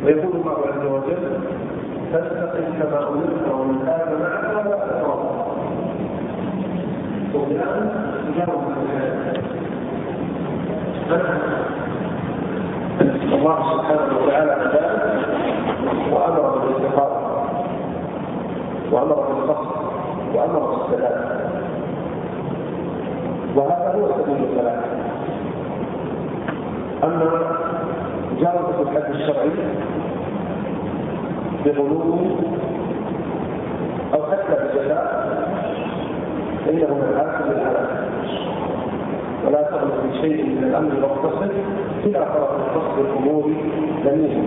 ويقول الله عز وجل فاستقم كما أمرت ومن تاب معك ولا تتوضأ. والآن جاءوا الله سبحانه وتعالى عذاب وأمر بالاستقامة وأمر بالقصد وأمر بالسلام، وهذا هو سبيل الفلاح. أما مجاوزة الحد الشرعي بغلو أو حتى بجزاء فإنه من العاقل للعالم، ولا تغلق في شيء من الأمر واقتصد إلى طرف قصد الأمور جميعا.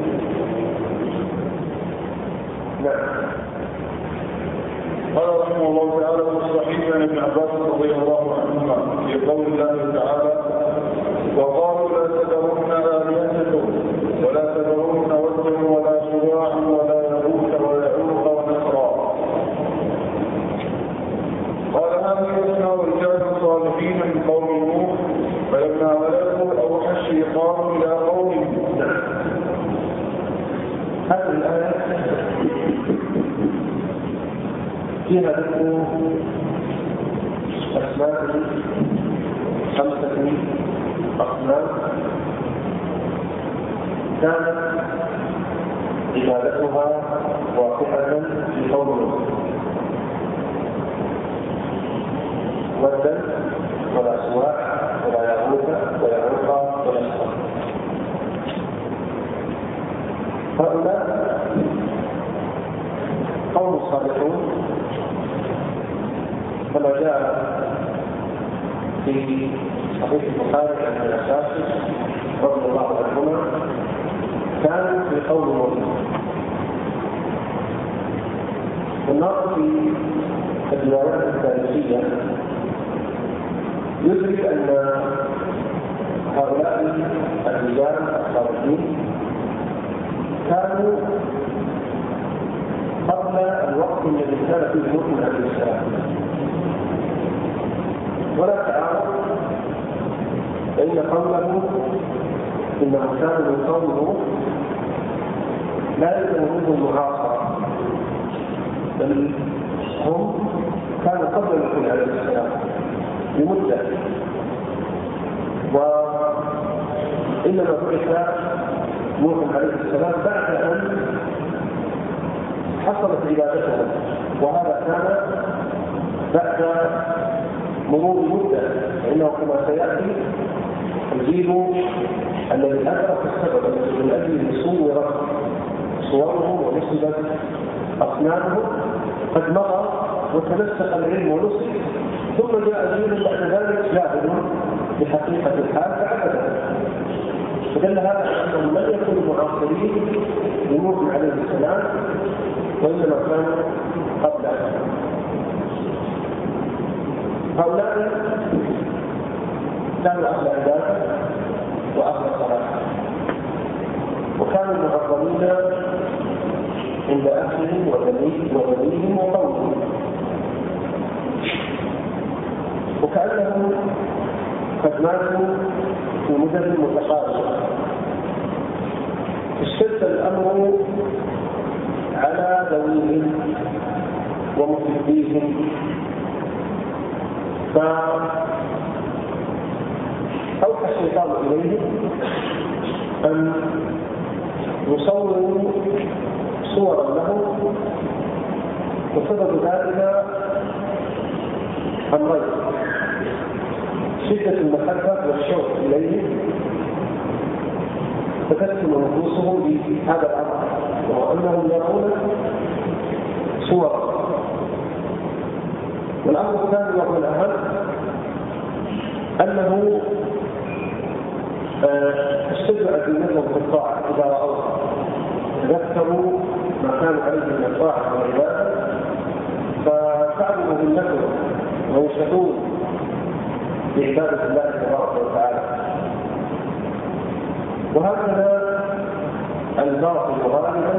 نعم. قال رحمه الله تعالى في الصحيح عن ابن عباس رضي الله عنهما في قول الله تعالى: وقالوا لا تذرن آلهتكم ولا تذرن ودا ولا سواعا ولا يغوث ويعوق ونسرا. قال هذه اسماء رجال صالحين من قوم نوح فلما هلكوا أوحى الشيطان إلى قومهم. هذه الآية فيها ذكر أسماء 5 أصنام كانت عبادتها واقعة في قوم نوح: ودا ولا سواع ولا يغوث ويعوق ولا نسرا. هؤلاء قوم صالحون كما جاء في صحيح البخاري عن ابن عباس رضي الله عنهما كانوا في قوم نوح. والنظر في الروايات التاريخية يدرك أن هؤلاء الرجال الصالحين كانوا قبل الوقت الذي كان فيه نوح عليه السلام، ولا تعارض بين قوله إنهم كانوا من قوم نوح لا يلزم منهم معاصرة، بل هم كانوا قبل نوح عليه السلام بمدة، وإنما بعث نوح عليه السلام بعد أن حصلت عبادتهم، وهذا كان بعد مرور مدة، فإنه كما سيأتي الجيل الذي أدرك السبب الذي من أجله صورت صورهم ونسبت أصنامهم قد مضى وتنسق العلم ونسق، ثم جاء جيل بعد ذلك جاهل بحقيقة الحال فعبده. فدل هذا أنهم لم يكونوا معاصرين لنوح عليه السلام، وإنما كانوا قبله. هؤلاء كانوا أهل عبادة وأهل صلاة، وكانوا معظمين عند أهلهم وبنيهم وقومهم، وكأنهم قد ماتوا في مدن متقاربة. اشتد الأمر على ذويهم ومحبيهم، فأوحى الشيطان إليهم أن يصوروا صورا لهم، وسبب ذلك أمرين: شدة المحبة والشوق إليهم فتسلم نفوسهم بهذا الأمر، وهو أنهم يرون صورا. والأمر الثاني وهو الأهم أنه اشتدوا أدينتهم في الطاعة إذا رأوها، تذكروا ما كانوا عليه من الطاعة والعبادة ففعلوا مهمتهم ويشهدون بعبادة الله تبارك وتعالى. وهكذا الباطل غالبا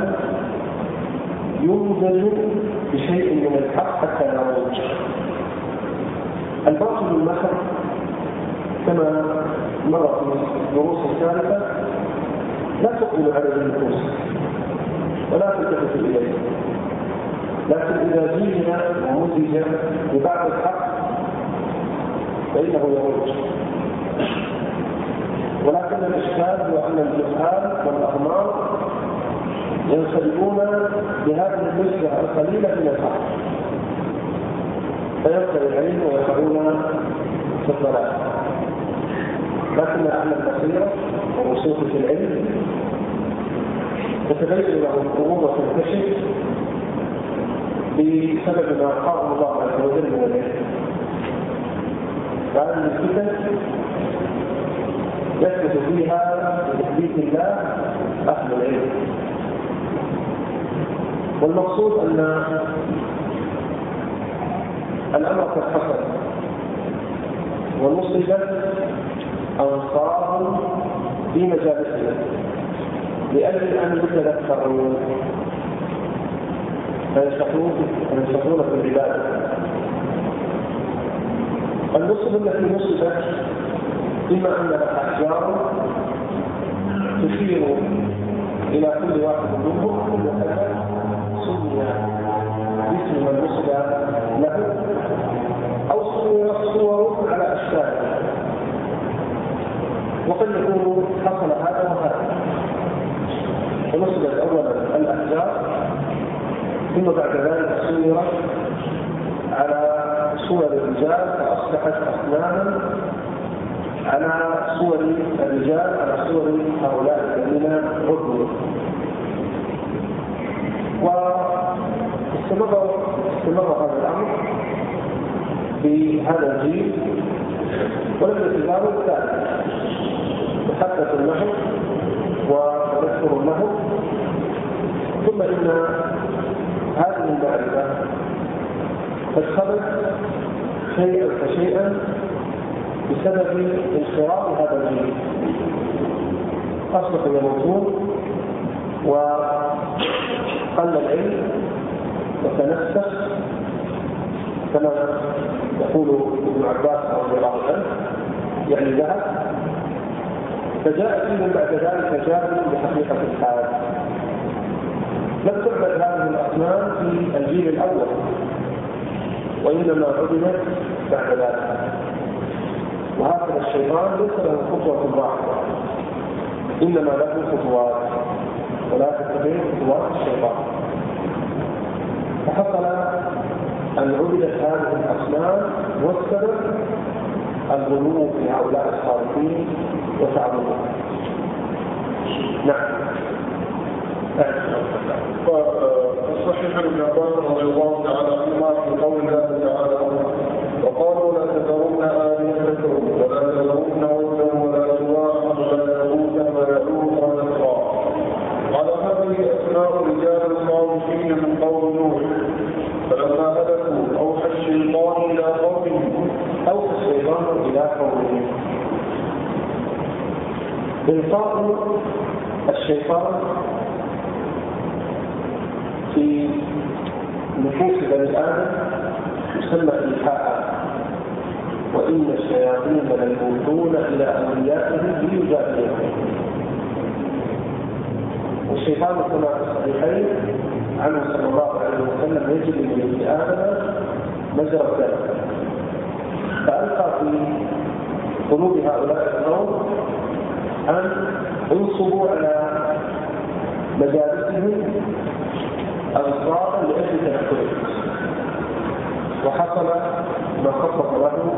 يمزج بشيء من الحق حتى يروج. الباطل المحض كما مر في دروس ثالثة لا تقبل عليه النفوس ولا تلتفت إليه، لكن إذا زين ومزج ببعض الحق فإنه يروج. ولكن الإشكال هو أن الجهال والأغمار ينسلبون بهذه النسبة القليلة من الحق فيبقى العلم ويقعون في الضلال. لكن أهل البصيرة والوصول في العلم تتبين لهم الأمور وتنكشف بسبب ما قام الله عز وجل من العلم. فهذه الفتن يثبت فيها بتثبيت الله أهل العلم. والمقصود أن الأمر قد حصل والمصيبة أنصار في مجالسنا لأجل أن يتذكروا فيشتغلون في العبادة. المصيبة التي نصبت إما أنها أحجار تشير إلى كل واحد منهم سمي باسم المصبة له أو سمي الصور على أشكال، وقد يكون حصل هذا وهذا. فنصبت أولا الأحجار ثم بعد ذلك سميت على صور الرجال فأصبحت أصناما على صور الرجال على صور هؤلاء الذين عبدوا. واستمر هذا الأمر بهذا الجيل ولم يتزاوج ذلك، تحدث النحو وتذكر النحو. ثم إن هذه المعرفة تدخلت شيئا فشيئا بسبب انخراط هذا الجيل، أصبحوا يموتون وقل العلم وتنسخ كما يقول ابن عباس رضي الله عنه يعني ذهب. فجاء فيهم بعد ذلك جاهل بحقيقة الحال. لم تعبد هذه الأصنام في الجيل الأول وإنما عبدت بعد ذلك. وهكذا الشيطان ليس له خطوة واحدة، إنما له خطوات ولا تتبع خطوات الشيطان. فحصل أن عبدت هذه الأصنام والسبب الغلو في هؤلاء الصالحين وتعظيمهم. نعم. فالصحيح ابن عباس رضي الله تعالى عنهما في قول الله تعالى: وقالوا لا تذرون آلهتكم ولا تذرون ودا ولا سواعا ولا يغوث ويعوق ونسرا. على هذه أسماء رجال صالحين من قوم نوح، فلما هلكوا أوحى الشيطان إلى قومهم إلقاء الشيطان في نفوس بني آدم يسمى إيحاء، وإن الشياطين ليوحون إلى أوليائهم ليجادلوهم. والشيطان كما في الصحيحين عنه صلى الله عليه وسلم يجري من ابن آدم مجرى الدم، فألقى في قلوب هؤلاء القوم أن انصبوا على مجالسهم أنصارا لأجل تنكرهم، وحصل ما خطط له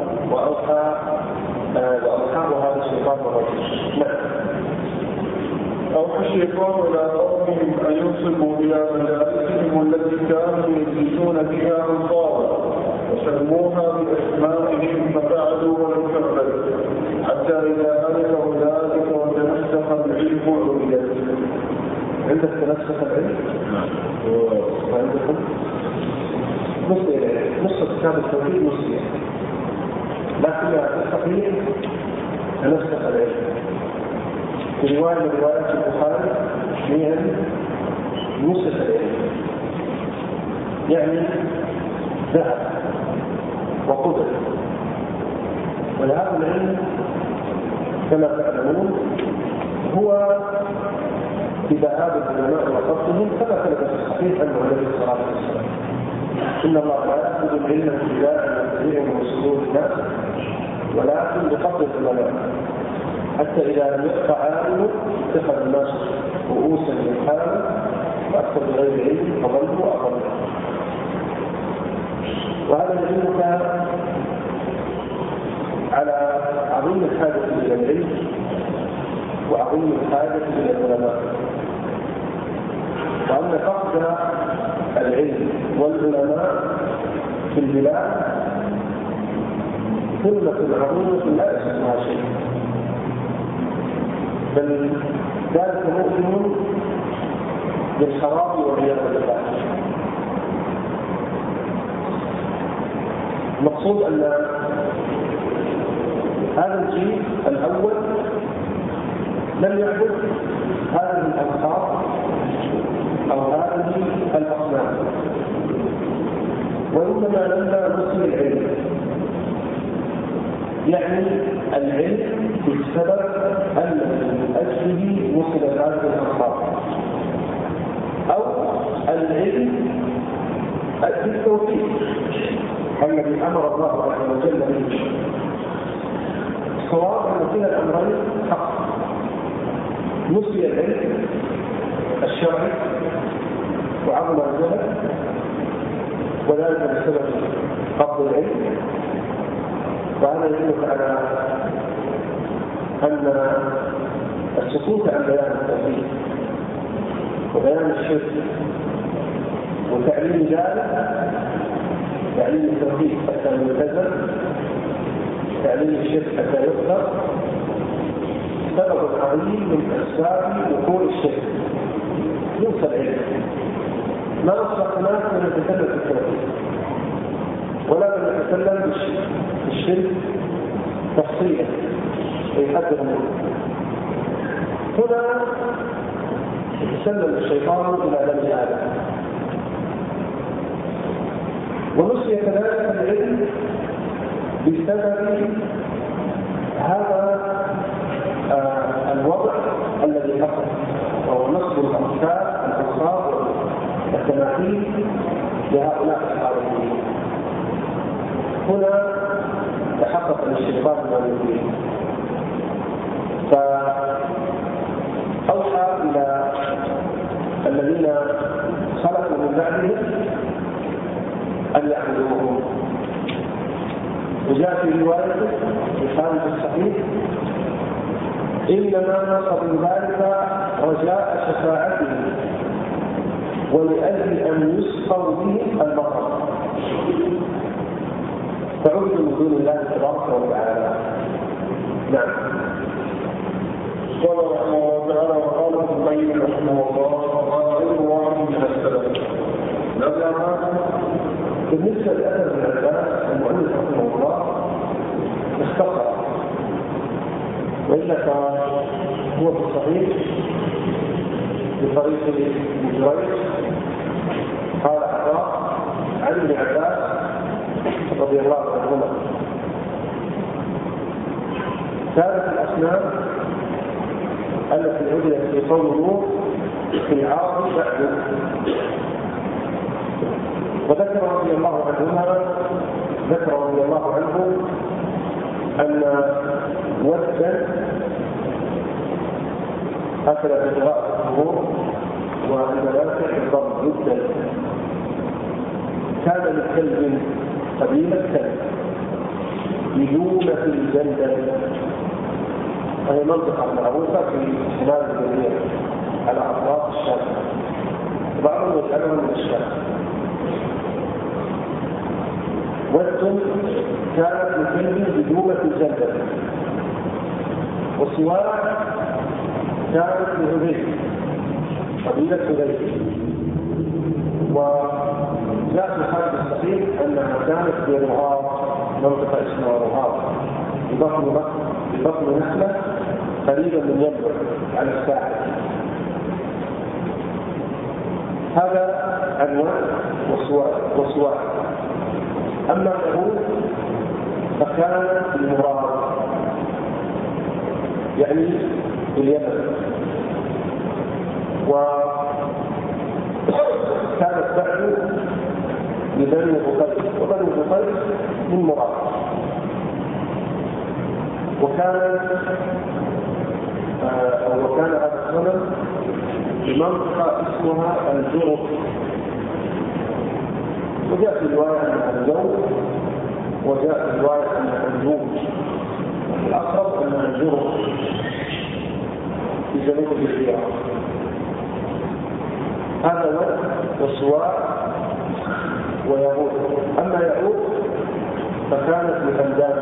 وأوحاه هذا الشيطان الرجيم. أوحى الشيطان إلى قومهم أن ينصبوا إلى مجالسهم التي كانوا يجلسون فيها أنصارا وسموها بأسمائهم ففعلوا ولم يكفروا حتى إذا هلكوا ذلك وتنسخ العلم عبيدته. عندك تنسخ العلم؟ وعندكم نص كتاب التوحيد نصية، لكن تستطيع تنسخ العلم. في رواية من روايات البخاري هي نصف العلم، يعني ذهب وقدر. وهذا العلم كما تعلمون هو بذهاب العلماء وقصدهم كما ثبت في الصحيح عنه عليه الصلاه والسلام: ان الله لا ياخذ العلم ابتداء ينتزعه من صدور الناس ولكن بقدر العلماء، حتى اذا لم يبق عالم اتخذ الناس رؤوسا للحال واكثر بغير علم فضلوا واضلوا. وهذا يدلك على عظيم الحاجه الى العلم وعظيم الحاجه الى العلماء، وأن فقد العلم والعلماء في البلاد ثلة عظيمة لا يسمعها شيء، بل ذلك مؤمن بالخراب والعياذ بالله. المقصود أن هذا الجيل الأول لم يعبد هذه الألقاب أو هذه الأصنام، وإنما لما نسي العلم، يعني العلم بالسبب الذي من أجله وصل هذه الألقاب، أو العلم بالتوفيق الذي أمر الله عز وجل به. الصواب أن كلا الأمرين حق. نسي العلم الشرعي وعظم الجهل، وذلك بسبب فقد العلم، وهذا يدل على أن السكوت عن بيان التوحيد وبيان الشرك وتعليم ذلك، تعليم التوحيد حتى يلتزم، تعليم الشرك حتى يكفر، سبب عظيم من أسباب وقوع الشرك. ينسى العلم، ما نصح الناس من يتكلم في التوحيد ولا من يتكلم بالشرك تفصيلا ويحذر منه. هنا يتسلل الشيطان إلى بني آدم، ونسي كذلك العلم بسبب هذا الوضع الذي حصل، وهو نصب الأنصاب والتماثيل لهؤلاء أصحاب الدين. هنا تحقق الشيطان ما يريد، فأوحى إلى الذين خلقوا من بعدهم أن يعبدوهم. وجاء في رواية في خارج الصحيح: إنما نصب ذلك رجاء شفاعته ولأجل أن يسقوا به المطر، فعبدوا من دون الله تبارك وتعالى. نعم. قال رحمه الله تعالى: وقال ابن القيم رحمه الله: غير من السلف. بالنسبة لأثر ابن عباس المؤلف رحمه الله اختصر، وإلا هو في الصحيح بطريق ابن جريج قال عطاء عن ابن عباس رضي الله عنهما: كانت الأصنام التي عبدت في قوم نوح في العرب بعد. وذكر رضي الله عنه أن ودا أكل بجراء الظهور وأن ذلك الضرب جدا. كان للكلب قبيلة كلب بدونة الجندل، وهي منطقة معروفة في شمال الجزيرة على أطراف الشام، وبعضهم يسألهم من الشام. ود كانت لكلب بدونة الجندل، وسواع كانت لهذيل قبيلة هذيل. وجاء في الحديث الصحيح أنها كانت في رهاب، منطقة اسمها رهاب ببطن نخلة قريبا من ينبع على الساحل. هذا عنوان وسواع. أما اليهود فكانت في المراد، يعني في اليمن، لبني بخير، وبني بخير من مراد. وكان هذا الصنم بمنطقة اسمها الجرف، وجاء في رواية أنها الجو، وجاء في رواية أنها الجوج، الأقرب أنها الجرف في جنوب الجزيرة. هذا وقت وسواء ويعود. أما يعود فكانت لبلدان.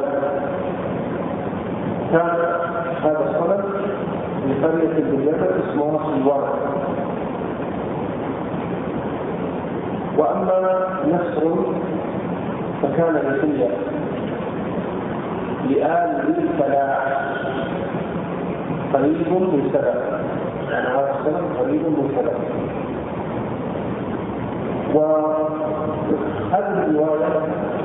كان هذا الصنم لقرية باليمن اسمها صلوان. وأما نسر فكان لحية لآل الفلاح قريب من سبع، يعني هذا الصنم قريب من سبع. وهذه الرواية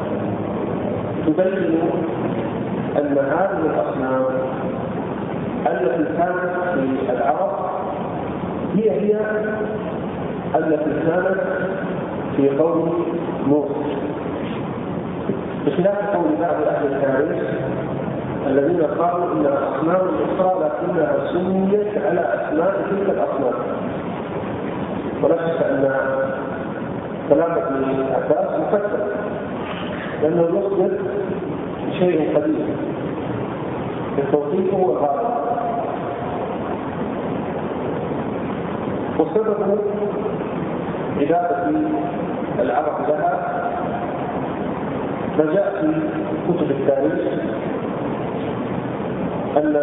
تبين أن هذه الأصنام التي كانت في العرب هي التي كانت في قوم نوح، بخلاف قول بعض أهل التاريخ الذين قالوا إنها أصنام أخرى لكنها سميت على أسماء تلك الأصنام. ولا شك أن كلام ابن عباس مفسر، لأنه يخبر شيء قديم، التوقيف هو الغالب. وسبب عبادة العرب لها فجاء في كتب التاريخ أن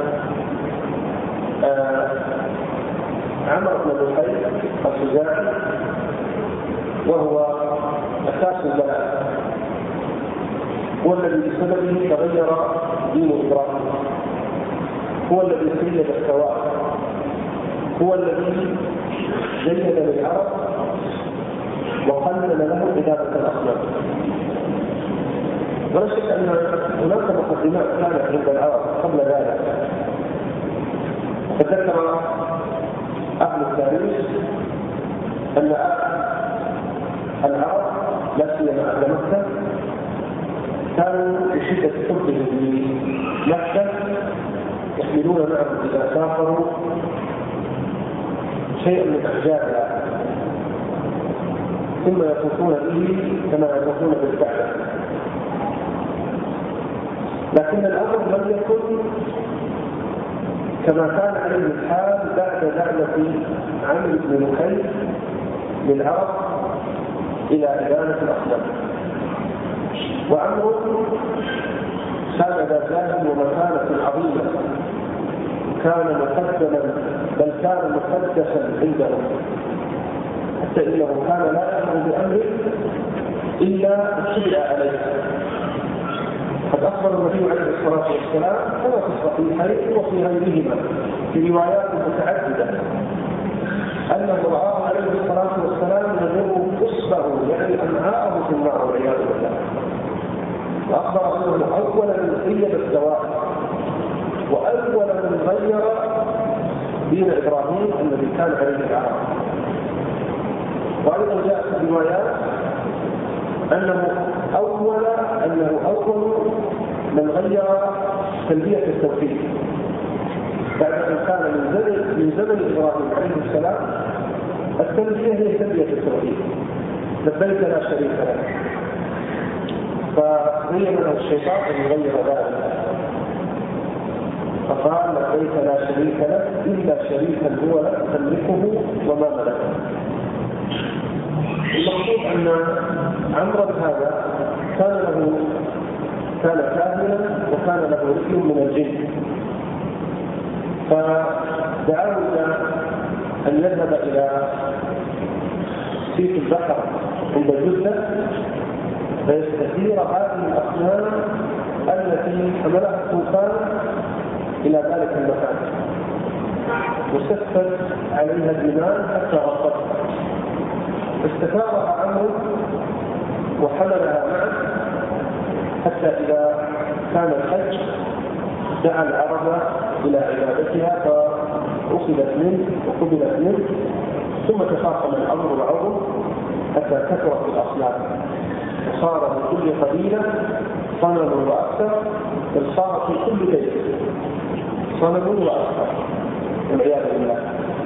عمرو بن لحي الخزاعي وهو أساس البلد هو الذي بسببه تغير دين إبراهيم، هو الذي سيد السواء، هو الذي جيد للعرب وقلل له عبادة الأصنام. ولا شك أن هناك مقدمات كانت عند العرب قبل ذلك. فذكر أهل التاريخ أن العرب لا سيما أهل مكة كانوا بشدة حبهم لمكة يحملون معهم إذا سافروا شيئا من أحجارها ثم يطوفون به كما يطوفون بالكعبة. لكن الأمر لم يكن كما كان عليه الحال بعد دعوة عمرو بن لحي للعرب إلى عبادة الأصنام. وعمرو كان ذا جاه ومكانة عظيمة، كان مقدما بل كان مقدسا عندهم، حتى إنه كان لا يأمر بأمر إلا اتبع عليه. قد أخبر النبي عليه الصلاة والسلام كما في الصحيحين وفي غيرهما في روايات متعددة أنه رآه عليه الصلاة والسلام يضرب أصبعه يعني أمعاءه في النار والعياذ بالله. وأخبر أنه أول من غير الدواء وأول من غير دين إبراهيم الذي كان عليه العرب. وأيضا جاء في الروايات أنه أول من غير تلبية التوحيد بعد أن كان من زمن إبراهيم عليه السلام التلبية هي تلبية التوحيد، لبيك لا شريك لك. فهي من الشيطان أن يغير ذلك، فقال لبيك لا شريك لك إلا شريكا هو لك تملكه وما ملكه. المقصود أن عمرو هذا كان كاهنا وكان له رجل من الجن، فدعاه أن يذهب إلى سيف البحر عند جدة فيستثير هذه الأصنام التي حملها الطوفان إلى ذلك المكان، وسفت عليها الجبال حتى غطتها. استثارها عمرو وحملها معه حتى إذا كان الحج دعا العرب إلى عبادتها فأخذت منه وقبلت منه ثم تفاقم الأمر بعضه حتى كثرت الأصنام وصار في كل قبيلة صنم وأكثر، بل صار في كل بيت صنم وأكثر والعياذ بالله.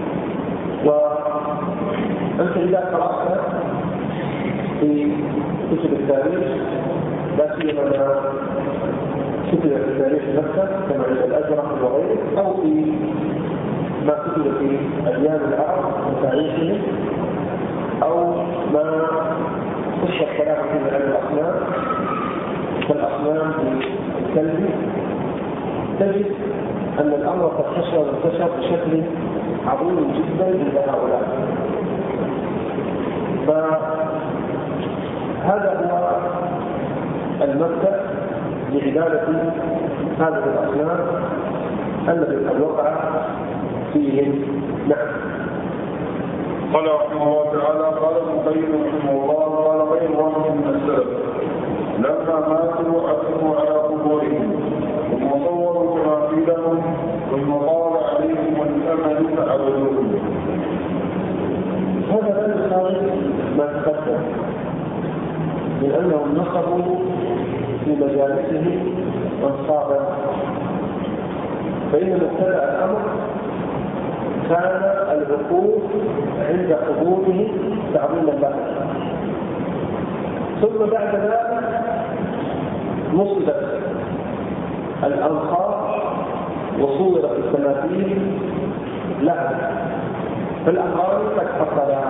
وأنت إذا قرأت في كتب التاريخ لا سيما كتب التاريخ نفسه كما عند الأزرق وغيره، أو في ما كتب في أديان العرب وتاريخهم، أو ما خص الكلام فيه عن الأصنام كالأصنام في الكلب، تجد أن الأمر قد انتشر بشكل عظيم جدا عند هؤلاء. فهذا هو المبدأ لعبادة هذه الأصنام الذي قد وقع فيهم. نعم. قال رحمه الله تعالى: قال ابن القيم رحمه الله: قال غير واحد من السلف لما ماتوا عكفوا على قبورهم ثم صوروا تماثيلهم ثم طال عليهم الامل فعبدوهم. هذا لا يخالف ما تقدم من انهم نصبوا في مجالسهم انصابا، فان مبتدأ الامر كان الوقوف عند قبورهم تعظيما له، ثم بعد ذلك نصبت الأنصار وصورت التماثيل لها، فالأمران قد حصلا.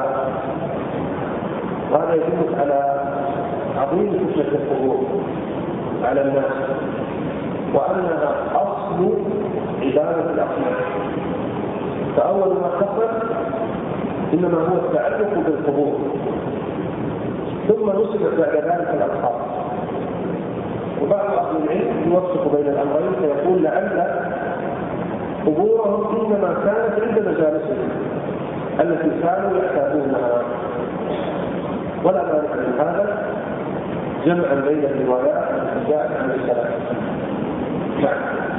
وهذا يدل على عظيم فتنة القبور على الناس، وأنها أصل عبادة الأصنام. فأول ما حصل إنما هو التعلق بالقبور، ثم نصبت بعد ذلك الأصحاب. وبعض أهل العلم يوفق بين الأمرين فيقول لعل قبورهم إنما كانت عند مجالسهم التي كانوا يحتاجونها، ولا مانع من هذا جمعا بين الروايات التي جاءت عن السلف. نعم.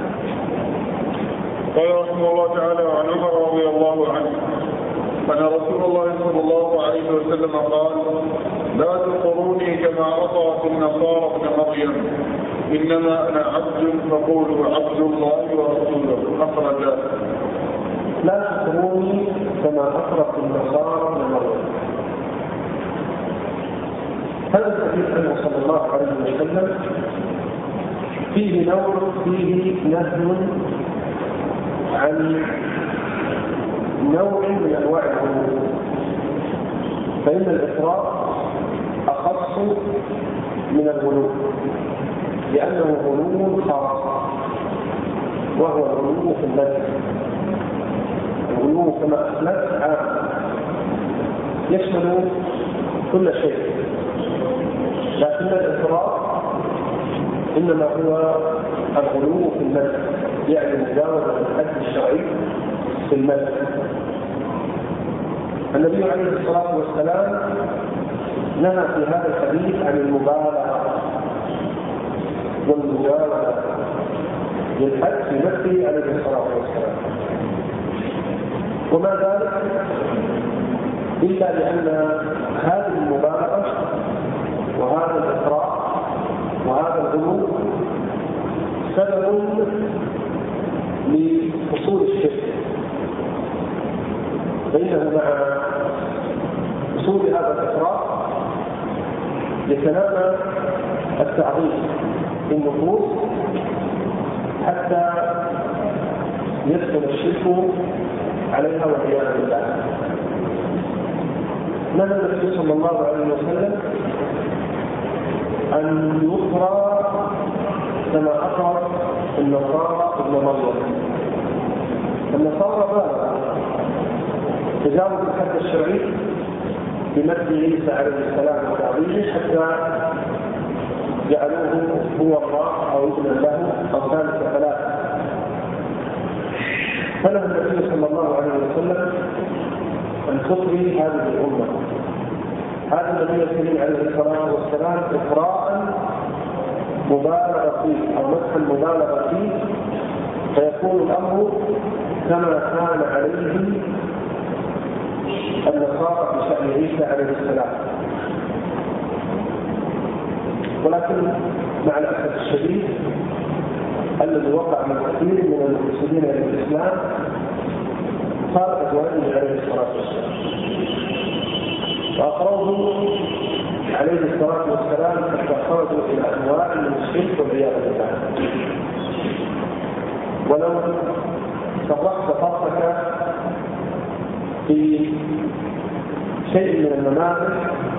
قال رحمه الله تعالى: وعن عمر رضي الله عنه أن رسول الله صلى الله عليه وسلم قال: لا تطروني كما أطرت النصارى ابن مريم، إنما أنا عبد فقولوا عبد الله ورسوله. أخرجه. لا تطروني كما أطرت النصارى ابن مريم. هذا الحديث عنه صلى الله عليه وسلم فيه نهي عن نوع من انواع الغلو، فان الافراط اخص من الغلو لانه غلو خاص، وهو الغلو في المذهب. الغلو كما اسلفت عام يشمل كل شيء، لكن الافراط انما هو الغلو في المذهب، يعني مجاوزة الحد الشرعي في المذهب. النبي عليه الصلاة والسلام نهى في هذا الحديث عن المبالغة والمجاوزة للحد في نفسه عليه الصلاة والسلام، وما ذلك إلا لأن هذه المبالغة وهذا الإفراط وهذا الغلو سبب لحصول الشرك، فإنه مع حصول هذا الإفراط يتنامى التعظيم في النفوس حتى يدخل الشرك عليها والعياذ بالله. نهى النبي صلى الله عليه وسلم أن يطرى كما أطر النصارى ابن مريم. النصارى تجاوز الحد الشرعي بمد عيسى عليه السلام وتعظيمه حتى جعلوه هو الله او ابن له او ثالث ثلاثه. فنهى النبي صلى الله عليه وسلم ان تطري هذه الامه. هذا النبي الكريم عليه الصلاه والسلام اطراء مبالغه فيه او مسحا مبالغه فيه، فيكون الامر كما كان عليه النصارى في شأن عيسى عليه السلام. ولكن مع الأسف الشديد الذي وقع من كثير من المرسلين إلى الإسلام خالف أزواجه عليه الصلاة والسلام، وأقروه عليه الصلاة والسلام حتى خرجوا إلى أنواع من الشرك والعياذ بالله. ولو صرحت طرفك في شيء من النماذج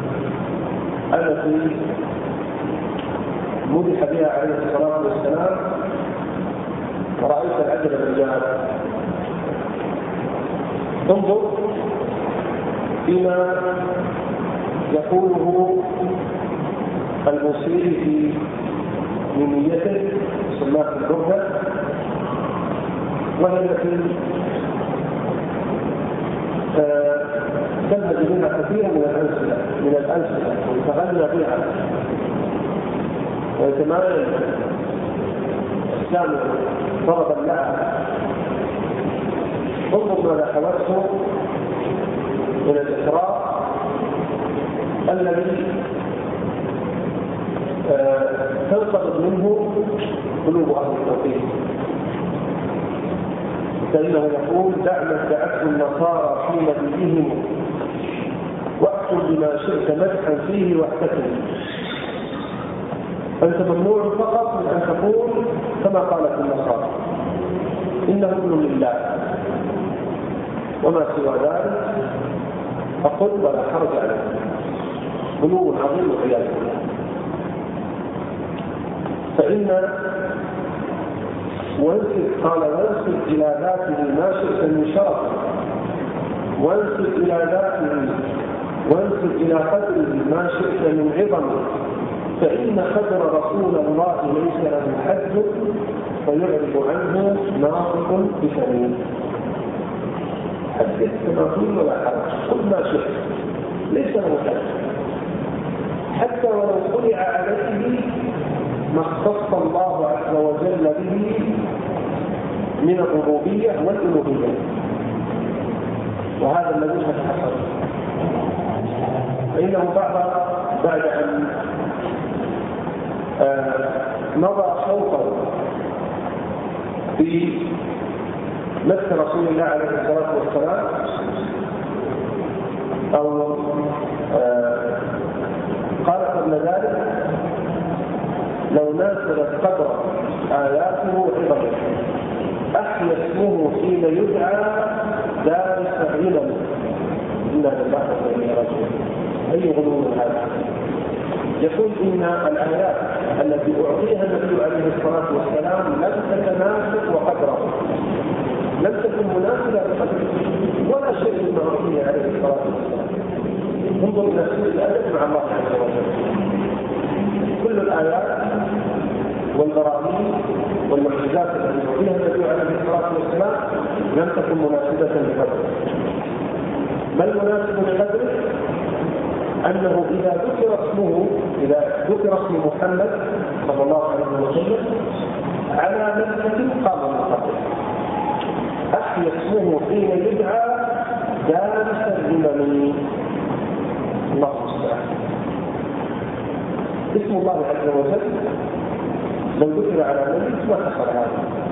التي مدح بها عليه الصلاة والسلام ورأيت العجب الرجال، انظر بما يقوله الموسيقي في نونيته سماه البردة، وهي التي تنهج منها كثيرا من الأمثلة ويتغنى بها ويتمايل الإسلام ضربا لها. انظر ماذا حوته من الإسراء الذي تنقض منه قلوب أهل التوحيد. فإنه يقول: دع ما ادعته النصارى في نبيهم واكتب بما شئت مدحا فيه واحتكم. أنت ممنوع فقط من أن تقول كما قالت النصارى إنه ابن لله، وما سوى ذلك فقل ولا حرج عليه. غلو عظيم والعياذ بالله. فإن قال: وانسب إلى ذاته ما شئت من شرف، وانسب إلى ذاته وانسب إلى قدره ما شئت من عظم، فإن قدر رسول الله ليس له حد فيعرض عنه ناطق بفمه. حدث كما قيل ولا حرج، قل ما شئت، ليس له حد، حتى ولو طلع عليه ما اختص الله عز وجل به من الربوبية والألوهية. وهذا الذي حصل، فإنه بعد أن مضى شوطا في مدح رسول الله عليه الصلاة والسلام، أو قال قبل ذلك: لو ناسبت قدر آياته وعظمه أحيا اسمه حين يدعى دارس علم. إلا بالله وإليه راجعون. أي غلو هذا؟ يقول إن الآيات التي أعطيها النبي عليه الصلاة والسلام لم تتناسب وقدره، لم تكن مناسبة بقدره ولا شيء مما أعطيه عليه الصلاة والسلام. انظر إلى سوء الأدب مع الله عز وجل. كل الآيات والبراهين والمعجزات التي أعطيها النبي عليه الصلاة والسلام لم تكن مناسبة بقدره، بل مناسب بقدره أنه إذا ذكر اسم محمد صلى الله عليه وسلم على مسجد قام من قبله أحيا اسمه حين يدعى دارس الذمم. الله المستعان. اسم الله عز وجل لو ذكر على نبي ما حصل هذا.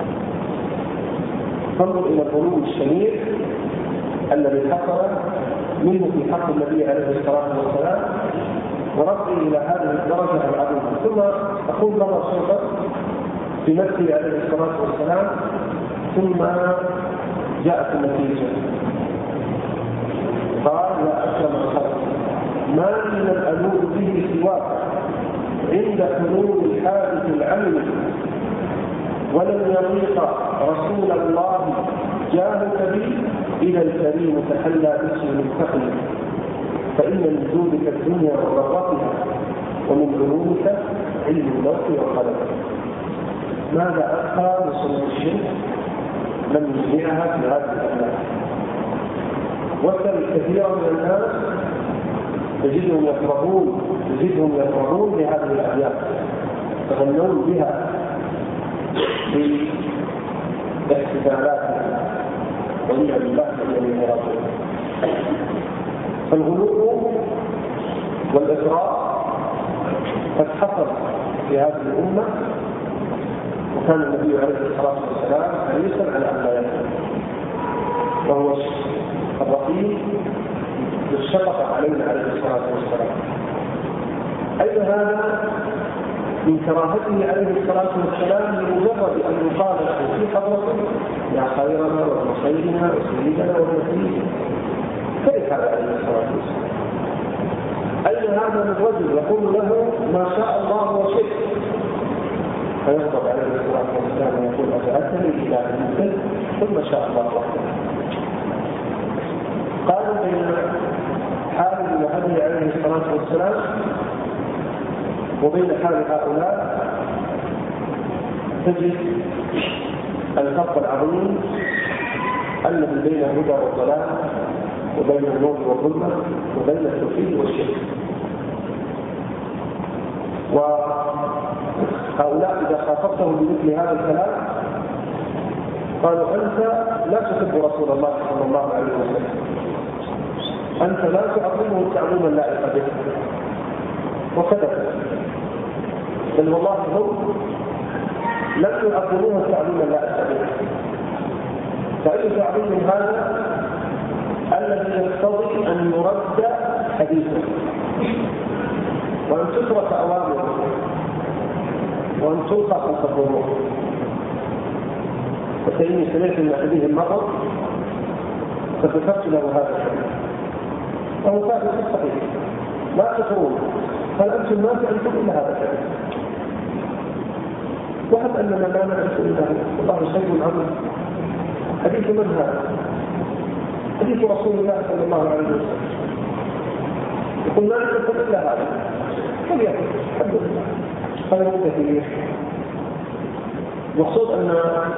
فانظر إلى الغلو الشنيع الذي حصل منه في حق النبي عليه الصلاة والسلام ورفعه إلى هذه الدرجة العظيمة. ثم أقول مرة صوتا في نفسه عليه الصلاة والسلام، ثم جاءت النتيجة. قال: يا أكرم الخلق ما من الألوذ به سواك عند حلول الحادث العمل، ولم يضيق رسول الله جاهك بي إلى الكريم تحلى باسم الفخر، فإن من جودك الدنيا وضرتها ومن علومك علم اللوح والقلم. ماذا أبقى لصنوع الشرك لم يجمعها في هذه الأملاك؟ وكم كثيرا من الناس تجدهم يفرحون بهذه الأبيات، تغنون بها في احتفالاتها ونعم الله الذي يراجعون. فالغلو والإفراط قد حصل في هذه الأمة، وكان النبي عليه الصلاة والسلام حريصا على أن لا يفعل، وهو الرقيب بالشفقة علينا عليه الصلاة والسلام. أين هذا من كراهته عليه الصلاة والسلام لمجرد أن يقال له في حضرته يا خيرنا وخيرنا وسيدنا ونبينا؟ كيف هذا عليه الصلاة والسلام؟ أين هذا من رجل يقول له ما شاء الله وشئت، فيغضب عليه الصلاة والسلام ويقول أجعلتني إلى مثل ثم شاء الله وحده؟ قالوا بين حال النبي عليه الصلاة والسلام وبين حال هؤلاء تجد الفرق العظيم الذي بين الهدى والضلال، وبين النور والظلمة، وبين التوحيد والشرك. وهؤلاء إذا خاطبتهم بمثل هذا الكلام قالوا أنت لا تحب رسول الله صلى الله عليه وسلم، أنت لا تعظمه تعظيما لائق به، وكذا بل والله هم لم يعظموه تعظيما لائق به. فأي تعظيم هذا الذي يقتضي أن يرد حديثه وأن تترك أوامره وأن تلقى خلف الظهور. وكأني سمعت من أحدهم المرض فذكرت له هذا الشيء وهو ثابت في الصحيح، لا تشعرون هل أنتم ما فعلتم إلا هذا الشيء، وهل أننا لا نعرف إلا الله شيء عظيم. حديث من هذا؟ حديث رسول الله صلى الله عليه وسلم، يقول لا نعرف إلا هذا، فليكن الحمد لله خير كثير. يقصد أن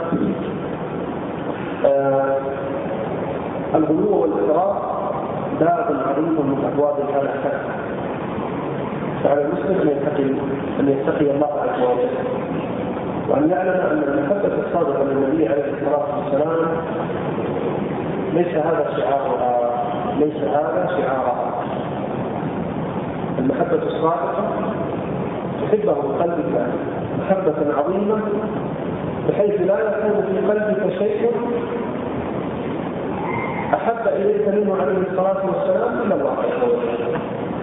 الغلو والإفراط باب عظيم من أبواب الهلاكات، فعلى المسلم أن يتقي الله عز وجل، وأن يعلم أن المحبة الصادقة للنبي عليه الصلاة والسلام ليس هذا شعارها. المحبة الصادقة تحبه بقلبك محبة عظيمة بحيث لا يكون في قلبك شيء أحب إليك منه عليه الصلاة والسلام إلا الله عز وجل،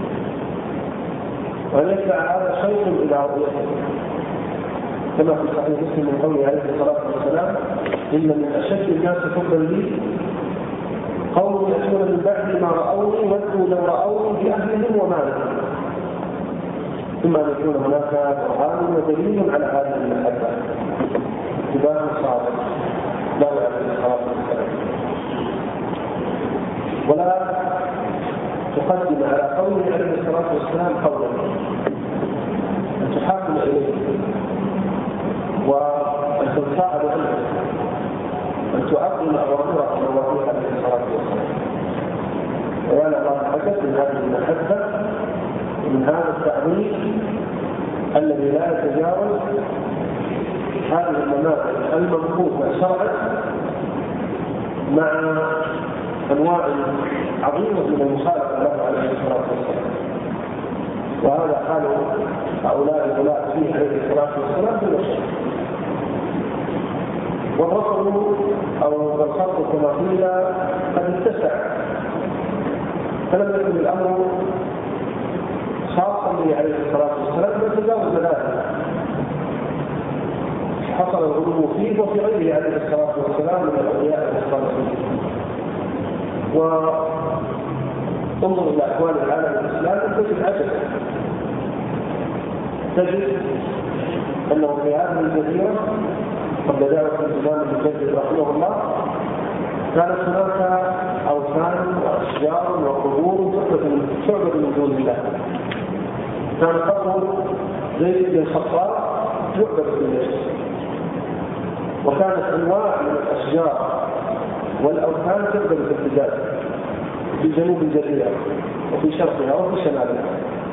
وأن يدفع هذا شوق إلى رؤيته، كما في صحيح مسلم من قوله عليه الصلاة والسلام إن من أشد الناس حبا لي قوم يأتون من بعد ما رأوني ودوا لو رأوني بأهلهم ومالهم، ثم أن يكون هناك برهان ودليل على هذه المحبة اتباع صادق لا عليه الصلاة والسلام. ولا تقدم على قوله عليه الصلاة والسلام قولا، أن تحاكم إليه وأن تنفعل عنه، أن تعظم أوامره ونواهيه عليه الصلاة والسلام. ويانا الله حدث من هذه المحبة ومن هذا التعظيم الذي لا يتجاوز هذه المناطق المنقوصة شرعا مع أنواع عظيمة من المخالفة له عليه الصلاة والسلام. وهذا حال هؤلاء الغلاة فيه عليه الصلاة والسلام في الوشر. والرفض أو الخلق كما قيل قد اتسع، فلم يكن الأمر خاصا به عليه الصلاة والسلام بل تجاوز ذلك، حصل الغلو فيه وفي غيره عليه الصلاة والسلام من الأولياء والصالحين. وانظر إلى أحوال العالم الإسلامي تجد عجبا، تجد أنه في هذه الجزيرة قبل دعوة الإمام المجدد رحمه الله كانت هناك أوثان وأشجار وقبور تعبد من دون الله. كان قبر زيد بن الخطاب يعبد بالله، وكانت أنواع من الأشجار والأوثان تعبد في الحجاز في جنوب الجزيرة وفي شرقها وفي شمالها،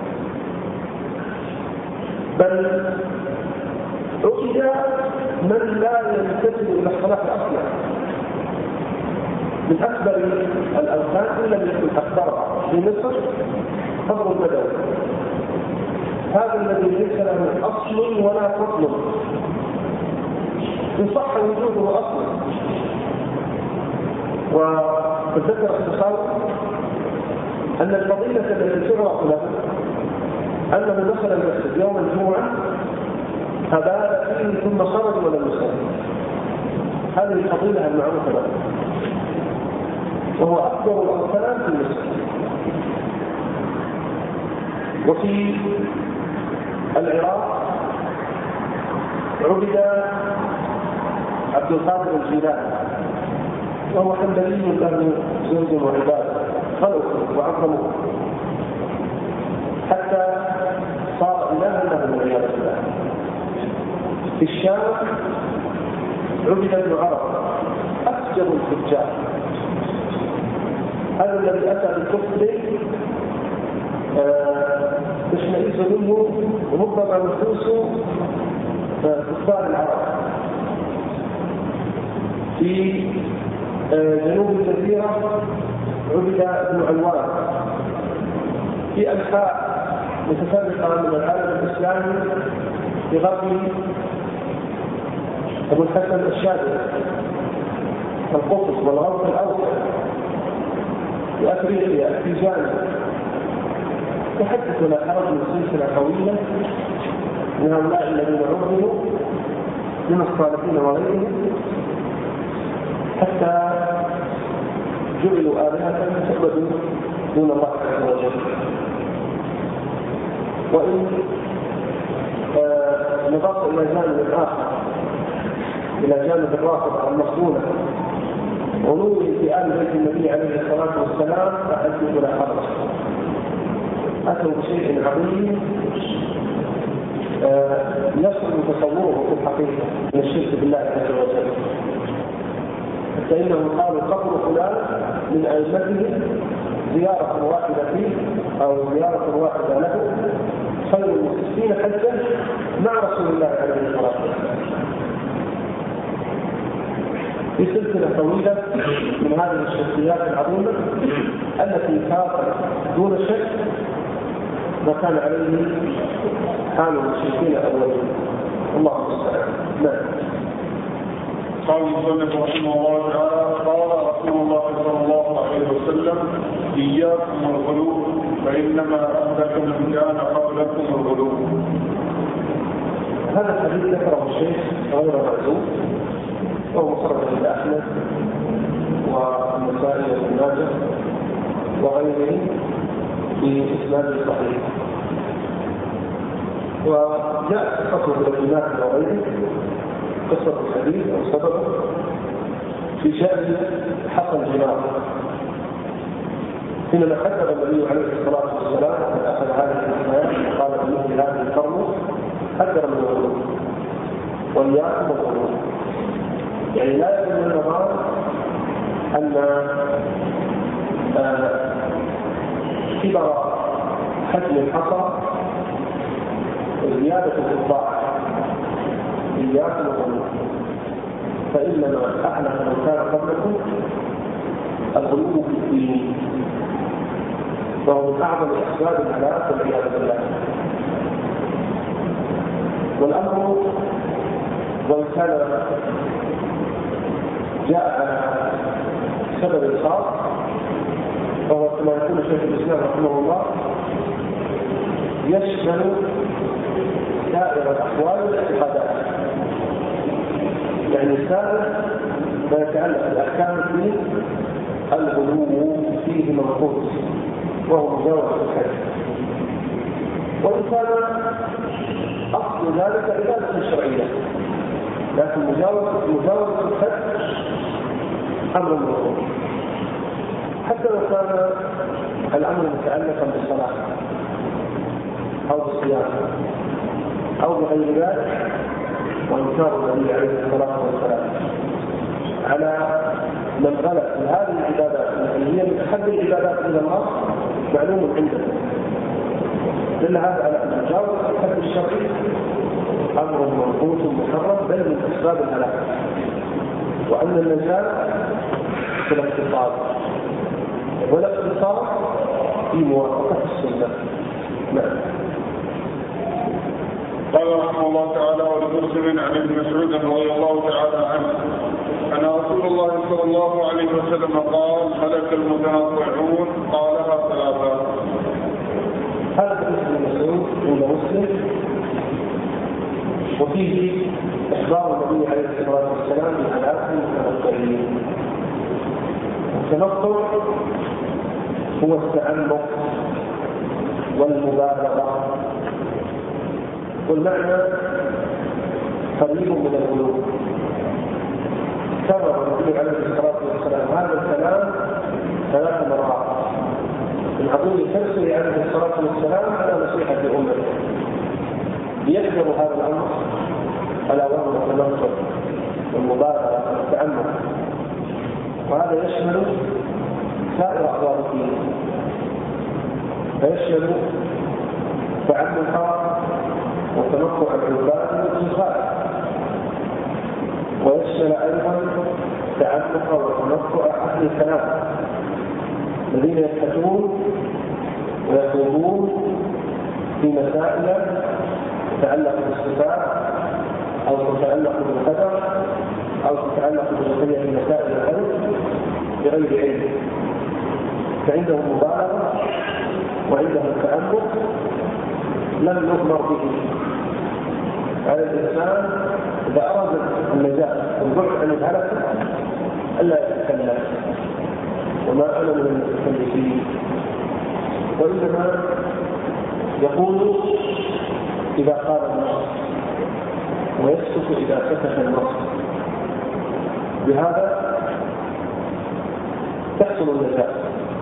بل عقد من لا يمتثل إلى الصلاة أصلا، من أكبر الأوثان إن لم يكن أكبرها في مصر قبر البدوي، هذا الذي ليس له أصل ولا فصل، إن صح وجوده أصلا. وذكر الصحابة أن الفضيلة التي تشرع له أنه دخل المسجد يوم الجمعة فبال فيه ثم خرج ولم يصلي، هذه الفضيلة المعروفة له، وهو أكبر الأوثان في مصر. وفي العراق عبد عبد القادر الجيلاني، وهو حنبلي له زوج وعباد خلقوا وعظموه حتى صار إلها له والعياذ بالله. في الشام عبد ابن عرب أفجر الفجار، هذا الذي أتى بالكفر تشمئز منه ربما نفوس كفار العرب. في جنوب الجزيرة عبد ابن علوان، في أنحاء متفرقة من العالم الإسلامي في غرب أبو الحسن الشاذلي، القطز والغرب الأوسط، في أفريقيا، في جانب. تحدث ولا حرج من سلسلة طويلة من هؤلاء الذين عرضوا من الصالحين وغيرهم حتى جعلوا آلهة تعبد دون الله عز وجل. وإن نظرت إلى جانب آخر، إلى جانب الرافضة المصونة ونور في آل بيت النبي عليه الصلاة والسلام، فحدث ولا حرج، أتوا بشيء عظيم يصل تصوره في الحقيقة من الشرك بالله عز وجل، حتى إنهم قالوا قبر فلان من أئمته زيارة واحدة فيه أو زيارة واحدة له خير من 60 حجة مع رسول الله عليه الصلاة والسلام. في سلسلة طويلة من هذه الشركيات العظيمة التي كافرت دون شك ما كان عليه حال المشركين الأولين. الله المستعان. نعم. قال المصنف رحمه الله تعالى: قال رسول الله صلى الله عليه وسلم: إياكم والغلو فإنما أهلك من كان قبلكم الغلو. هذا الحديث ذكره الشيخ غير معزوم، وهو مخرج عند أحمد والنسائي وابن ماجه وغيره بإسناد صحيح، وجاء قصة الكلمات وغيره قصة الحديث أو سببه في شأن حصل جنار، حينما حذر النبي عليه الصلاة والسلام من أخذ هذه الحياة وقال له هذه القرن حذر من الغلو وإياكم والغلو، يعني لا يكون النظام أن كبر حجم الحصى وزيادة الإطلاع إياكم والغلو، فإنما أحلف من كان قبلكم الغلو في الدين، وهو من أعظم أسباب الهلاك والعياذ بالله. والأمر وإن كان جاء على سبب خاص، فهو كما يقول شيخ الإسلام رحمه الله يشمل سائر الأحوال والاعتقادات، يعني سائر ما يتعلق بأحكام الدين الغلو فيه منقوص وهو مجاوزة الحد، وإن كان أصل ذلك عبادة شرعية، لكن مجاوزة الحد أمر مرفوض، حتى لو كان الأمر متعلقا بالصلاة أو بالصيام أو بغير ذلك، وإنكار النبي عليه الصلاة والسلام على من غلط في هذه العبادات التي هي من أحب العبادات إلى الله معلوم عنده، دل هذا على أن مجاوزة الحد الشرعي أمر مرفوض محرم بل من أسباب الهلاك، وأن النجاة بالاقتصاد، والاقتصاد في موافقة السنة. نعم. قال رحمه الله تعالى: ولمسلم عن ابن مسعود رضي الله تعالى عنه أن رسول الله صلى الله عليه وسلم قال: هلك المتنطعون، قالها ثلاثة. هذا ابن مسعود عند مسلم، وفيه إخبار النبي عليه الصلاة والسلام بهلاك المتنطعين. التنطع هو التعمق والمبالغة، والمعنى قريب من الغلو. كرر النبي عليه الصلاة والسلام هذا الكلام 3 مرات من عظيم حرصه عليه الصلاة والسلام على نصيحة أمته ليحذروا هذا الأمر، على وهو التنطع والمبالغة والتعمق، وهذا يشمل سائر أعضاء الدين، فيشمل تعمق وتنطع العباد والخالق، ويشمل أيضا تعمق وتنطع أهل الكلام الذين يبحثون ويخوضون في مسائل تتعلق بالصفات أو تتعلق بالقدر أو تتعلق ببقية مسائل الخلق بغير علم، فعندهم مبالغة وعندهم تعمق لم يؤمر به. على الإنسان إذا أراد النجاة والبعد عن الهلك ألا يتكلم، وما أنا من المتكلفين، وإنما يقول إذا قال النص ويسكت إذا سكت النص. بهذا تحصل النجاة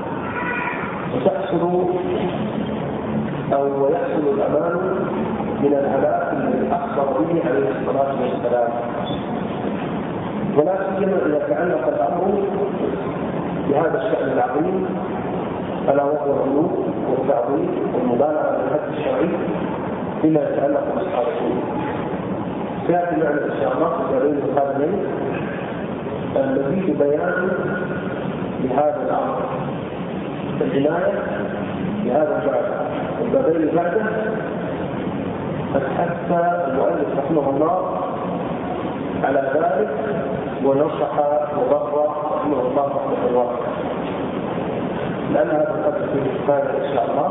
ويحصل الأمان من الهلاك الذي أخبر به عليه الصلاة والسلام، ولا سيما إذا تعلق الأمر بهذا الشأن العظيم ألا وهو الغلو والتعظيم والمبالغة بالحد الشرعي بما يتعلق بالصالحين. سيأتي معنا إن شاء الله في الدليل القادمين المزيد بيان لهذا الأمر، العناية بهذا الباب والبابين بعده. قد حث المؤلف رحمه الله على ذلك ونصح وبر رحمه الله رحمه الله، لأن هذا القدر فيه كفاية إن شاء الله.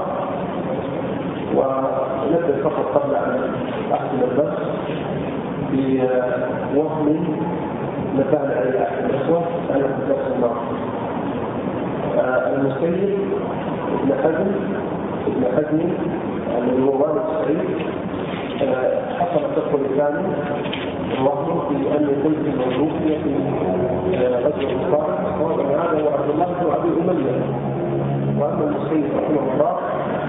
ونبدأ فقط قبل أن أختم الدرس بوهم نبهنا عليه أحد الإخوة أنه في درس الله. المسيب ابن حزم الذي هو والد سعيد حصل التدخل الثاني الوهم في أن يكون في الموضوعية في غزوة الكفار، وهذا هو عبد الله بن أبي أمية. وأما المسيب رحمه الله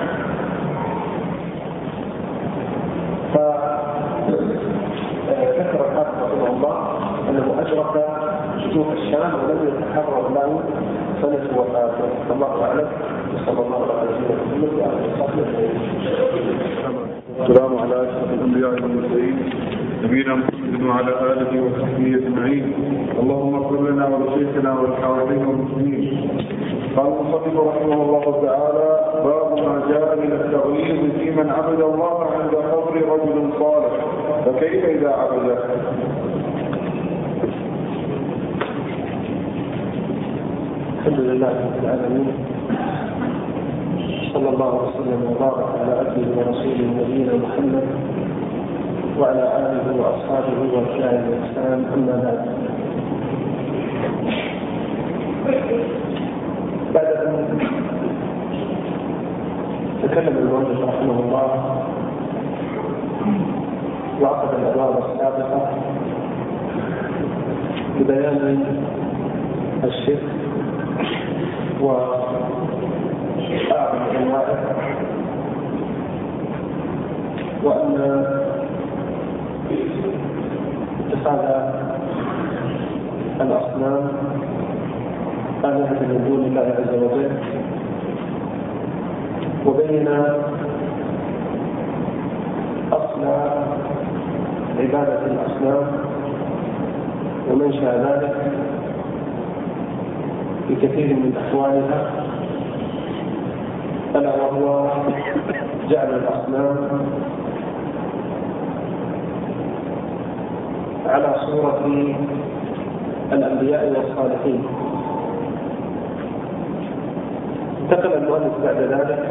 فذكر الحافظ رحمه الله أنه أدرك شيوخ الشام ولم يتحرر له سنة وفاته. الله أعلم. صلى الله عليه وسلم وعلى آله وصحبه. السلام على أشرف الأنبياء والمرسلين نبينا محمد وعلى آله وصحبه أجمعين. اللهم اغفر لنا ولشيخنا وللحاضرين والمسلمين. قال المصنف رحمه الله تعالى: باب ما جاء من التغليظ في من عبد الله عند قبر رجل صالح، فكيف إذا عبده؟ الحمد لله رب العالمين، صلى الله وسلم وبارك على عبده ورسوله نبينا محمد وعلى آله وأصحابه وأتباعه بإحسان. أما بعد أن تكلم المؤلف رحمه الله وعقد الأبواب السابقة ببيان الشرك وأعظم أنواعه، وأن اتخاذ الأصنام آلهة من دون الله عز وجل، وبين أصل عبادة الأصنام ومنشأ ذلك، في كثير من أحوالها، ألا وهو جعل الأصنام على صورة الأنبياء والصالحين. انتقل المؤلف بعد ذلك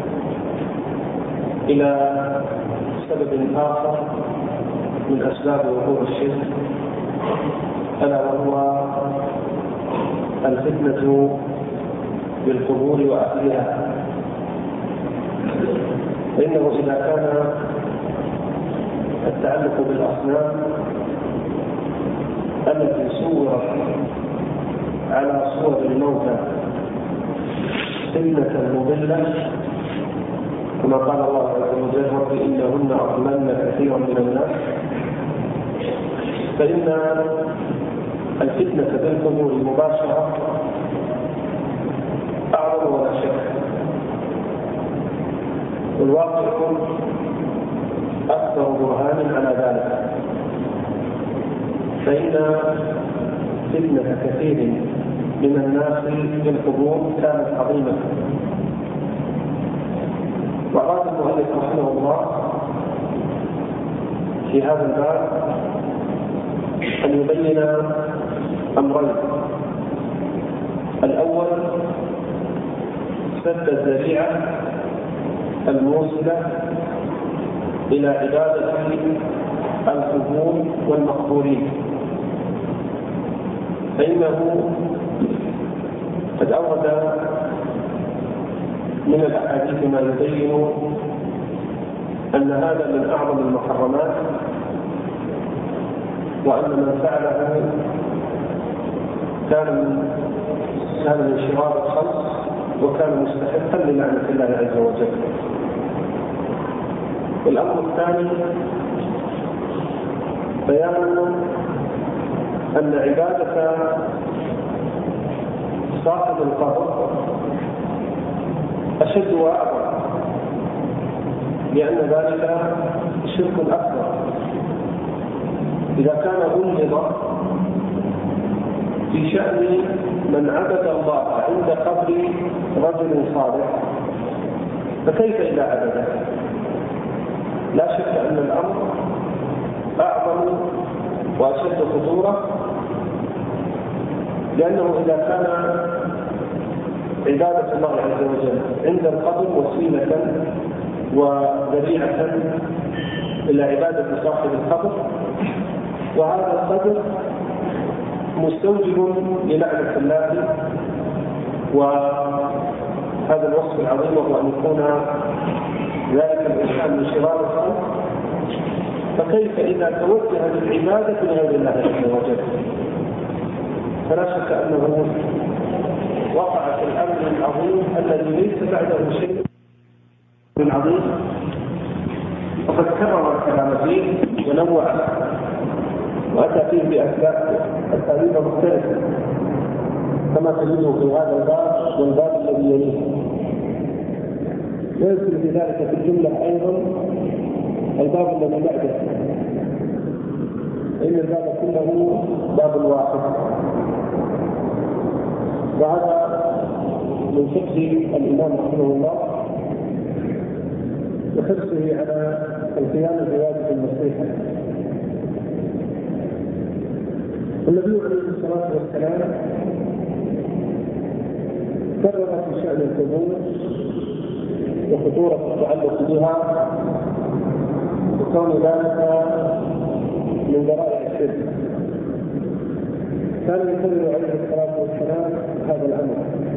إلى سبب آخر من أسباب وقوع الشرك، ألا وهو الفتنة بالقبور وأهلها. فإنه إذا كان التعلق بالأصنام التي صورت على صور الموتى فتنة مضلة، كما قال الله عز وجل: رب إنهن أضللن كثيرا من الناس، فإن الفتنة بالقبور المباشرة أعظم ولا شك، والواقع أكثر برهان على ذلك. فإن فتنة كثير من الناس بالقبور كانت عظيمة. وأراد المؤلف رحمه الله في هذا الباب أن يبين أمرين: الأول سد الذريعة الموصلة إلى عبادة القبور والمقبورين، فإنه قد أورد من الأحاديث ما يبين أن هذا من أعظم المحرمات، وأن من فعله كان من شرار الخلق وكان مستحقا للعنة الله عز وجل. الأمر الثاني بيان أن عبادة صاحب القبر أشد وأعظم، لأن ذلك شرك أكبر. إذا كان غلظ في شأن من عبد الله عند قبر رجل صالح، فكيف إذا عبده؟ لا شك أن الأمر أعظم وأشد خطورة، لأنه إذا كان عبادة الله عز وجل عند القبر وسيلة وذريعة إلى عبادة صاحب القبر، وهذا القدر مستوجب للعنة الله، وهذا الوصف العظيم هو أن يكون ذلك الإنسان من شرار الخلق، فكيف إذا توجه للعبادة لغير الله عز وجل؟ فلا شك أنه وقع في الأمر العظيم الذي ليس بعده شيء من عظيم، وقد كرر الكلام فيه ونوع وأتى فيه بأساليب مختلفة كما تجده في هذا الباب والباب الذي يليه. ويذكر في ذلك في الجملة أيضا الباب الذي بعده، إن الباب كله باب واحد. وهذا من فقه الإمام رحمه الله وحرصه على القيام بواجب النصيحة. النبي عليه الصلاة والسلام كرر في شأن القبور وخطورة التعلق بها وكون ذلك من ذرائع الشرك. كان يكرر عليه الصلاة والسلام هذا الأمر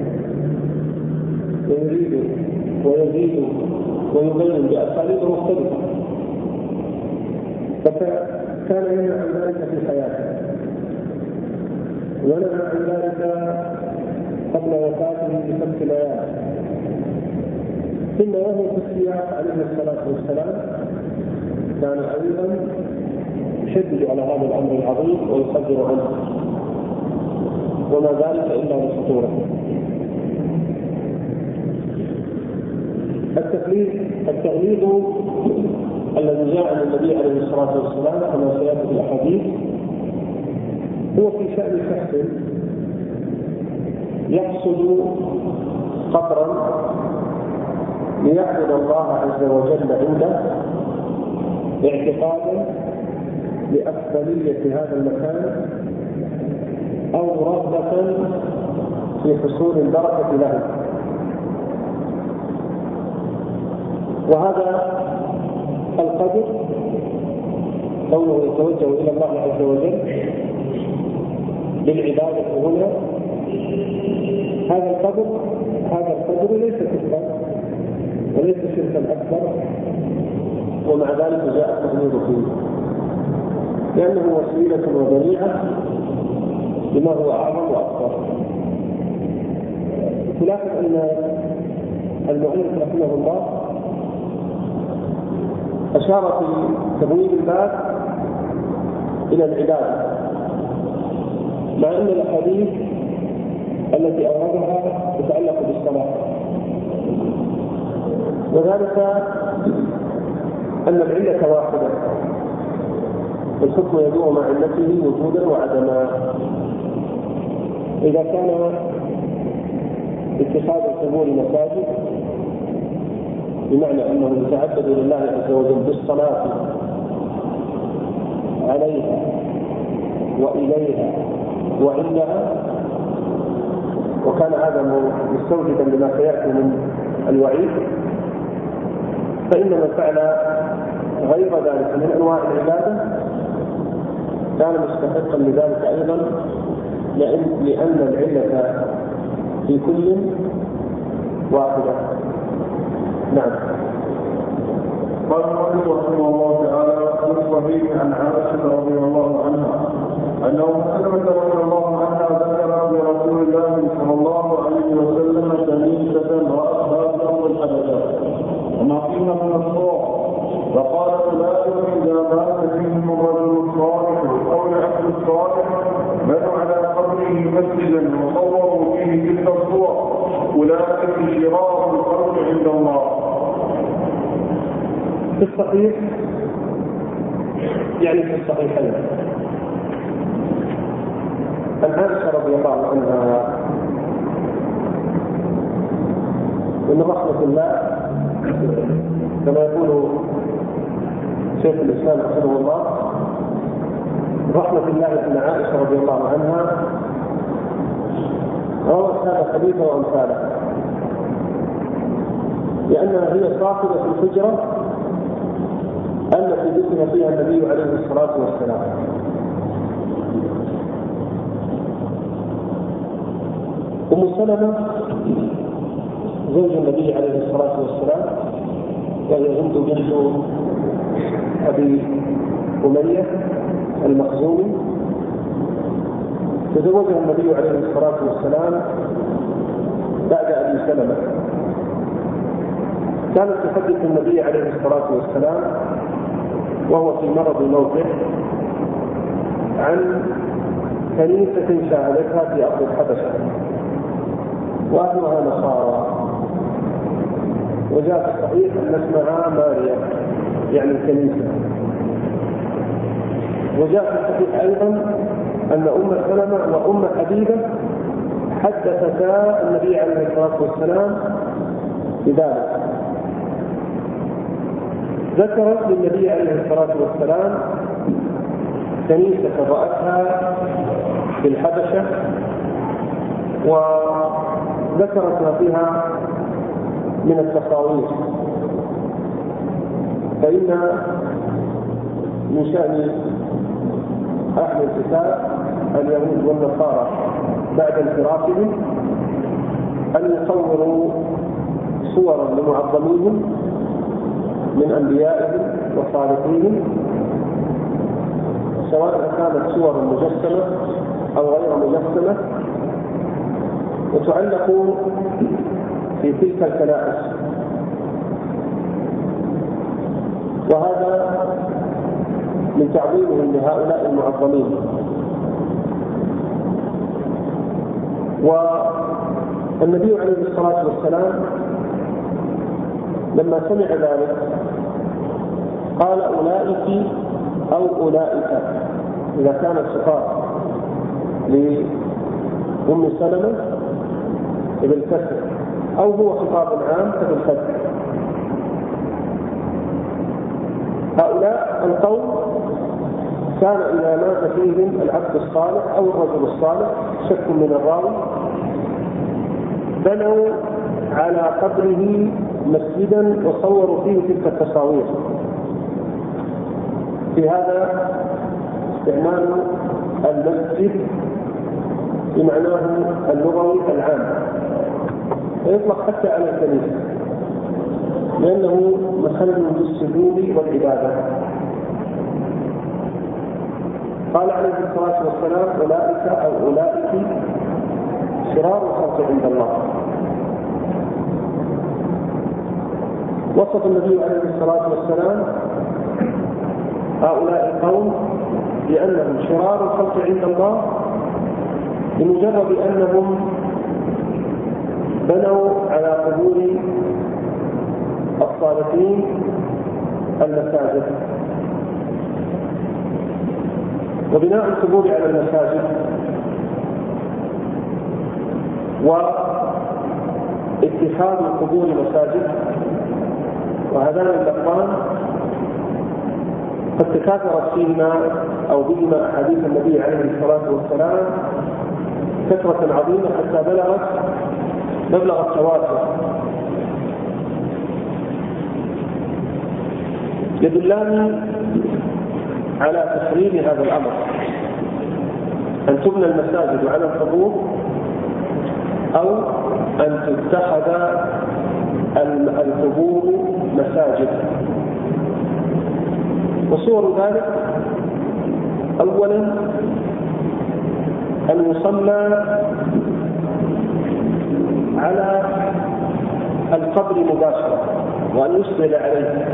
ويريد ويزيد ويبين بأساليب مختلفة، فكان ينهى عن ذلك في حياته، ونهى عن ذلك قبل وفاته ب5 ليال، ثم وهو في السياق عليه الصلاة والسلام كان أيضا يشدد على هذا الأمر العظيم ويصدر عنه، وما ذلك إلا لخطورته. التغليظ الذي جاء عن النبي عليه الصلاة والسلام كما سيأتي في الأحاديث هو في شأن شخص يقصد قبرا ليعبد الله عز وجل عنده اعتقادا لأفضلية هذا المكان أو رغبة في حصول البركة له. وهذا القدر كونه يتوجه إلى الله عز وجل بالعبادة هنا، هذا القدر ليس كفرا وليس شركا أكبر، ومع ذلك جاء التغيير فيه لأنه وسيلة وذريعة لما هو أعظم وأكبر. تلاحظ أن المؤلف رحمه الله أشار في تبويب الباب إلى العبادة، مع أن الأحاديث التي أوردها تتعلق بالصلاة، وذلك أن العلة واحدة، الحكم يدور مع علته وجودا وعدما. إذا كان اتخاذ القبور مساجد بمعنى أنه يتعبد لله عز وجل بالصلاة عليها وإليها وعندها، وكان هذا مستوجبا لما سيأتي من الوعيد، فإن من فعل غير ذلك من أنواع العبادة كان مستحقا لذلك أيضا، لأن العلة في كل واحدة. نعم. قال المؤلف رحمه الله تعالى في الصحيح عن عائشة رضي الله عنها أنه سلمة رضي الله عنها ذكر برسول الله صلى الله عليه وسلم كنيسة رأتها في أرض الحبشة وما فيها من الصور، فقال أولئك إذا مات فيهم الرجل الصالح أو العبد الصالح بنوا على قبره مسجدا وصوروا فيه تلك الصور، أولئك شرار الخلق عند الله. في الصحيح يعني في الصحيحين عن عائشة رضي الله عنها من رحمة الله كما يقول شيخ الإسلام رحمه الله، رحمة الله أن عائشة رضي الله عنها روت هذا الحديث وأمثاله، لأنها هي صاحبة الحجرة التي دفن فيها النبي عليه الصلاة والسلام. أم سلمة زوج النبي عليه الصلاة والسلام، وهي هند بنت أبي أمية المخزومي، تزوجها النبي عليه الصلاة والسلام بعد أبي سلمة. كانت تحدث النبي عليه الصلاة والسلام وهو في مرض موته عن كنيسة شاهدتها في أرض الحبشة وأهلها نصارى، وجاء في الصحيح أن اسمها ماريا يعني الكنيسة. وجاء في الصحيح أيضا أن أم سلمة وأم حبيبة حدثتا النبي عليه الصلاة والسلام بذلك. ذكرت للنبي عليه الصلاة والسلام كنيسة رأتها في الحبشة، وذكرت ما فيها من التصاوير، فإن من شأن أهل الكتاب اليهود والنصارى بعد انفرادهم أن يصوروا صورا لمعظميهم من أنبيائهم وصالحيهم، سواء كانت صور مجسمة أو غير مجسمة، وتعلق في تلك الكنائس. وهذا من تعظيمهم لهؤلاء المعظمين. والنبي عليه الصلاة والسلام لما سمع ذلك قال أولئك أو أولئك، إذا كان الخطاب لأم سلمة بالكسر، أو هو خطاب عام فبالفتح. هؤلاء القوم كان إذا مات فيهم العبد الصالح أو الرجل الصالح، شك من الراوي، بنوا على قبره مسجدا وصوروا فيه تلك التصاوير. في هذا استعمال المسجد بمعناه اللغوي العام، ويطلق حتى على الكنيسة لأنه محل للسجود والعبادة. قال عليه الصلاة والسلام: أولئك شرار الخلق عند الله. وصف النبي عليه الصلاة والسلام هؤلاء القوم بأنهم شرار الخلق عند الله بمجرد أنهم بنوا على قبور الصالحين المساجد. وبناء القبور على المساجد واتخاذ القبور مساجد، وهذان اللفظان قد تكاثرت فيهما أو بهما أحاديث النبي عليه الصلاة والسلام كثرة عظيمة حتى بلغ التواتر، يدلان على تحريم هذا الأمر، أن تبنى المساجد على القبور أو أن تتخذ القبور مساجد. وصور ذلك: أولا أن يصلى على القبر مباشرة وأن يسجد عليه،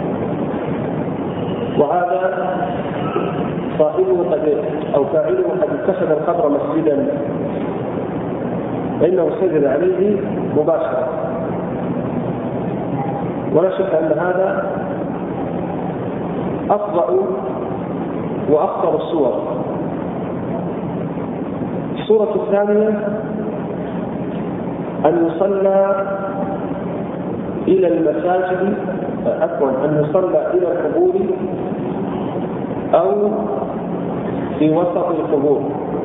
وهذا صاحبه أو فاعله قد اتخذ القبر مسجدا فإنه سجد عليه مباشرة. ولا شك أن هذا أفظع وأخطر الصور. الصورة الثانية أن يصلى إلى المساجد، أن يصلى إلى القبور أو في وسط القبور،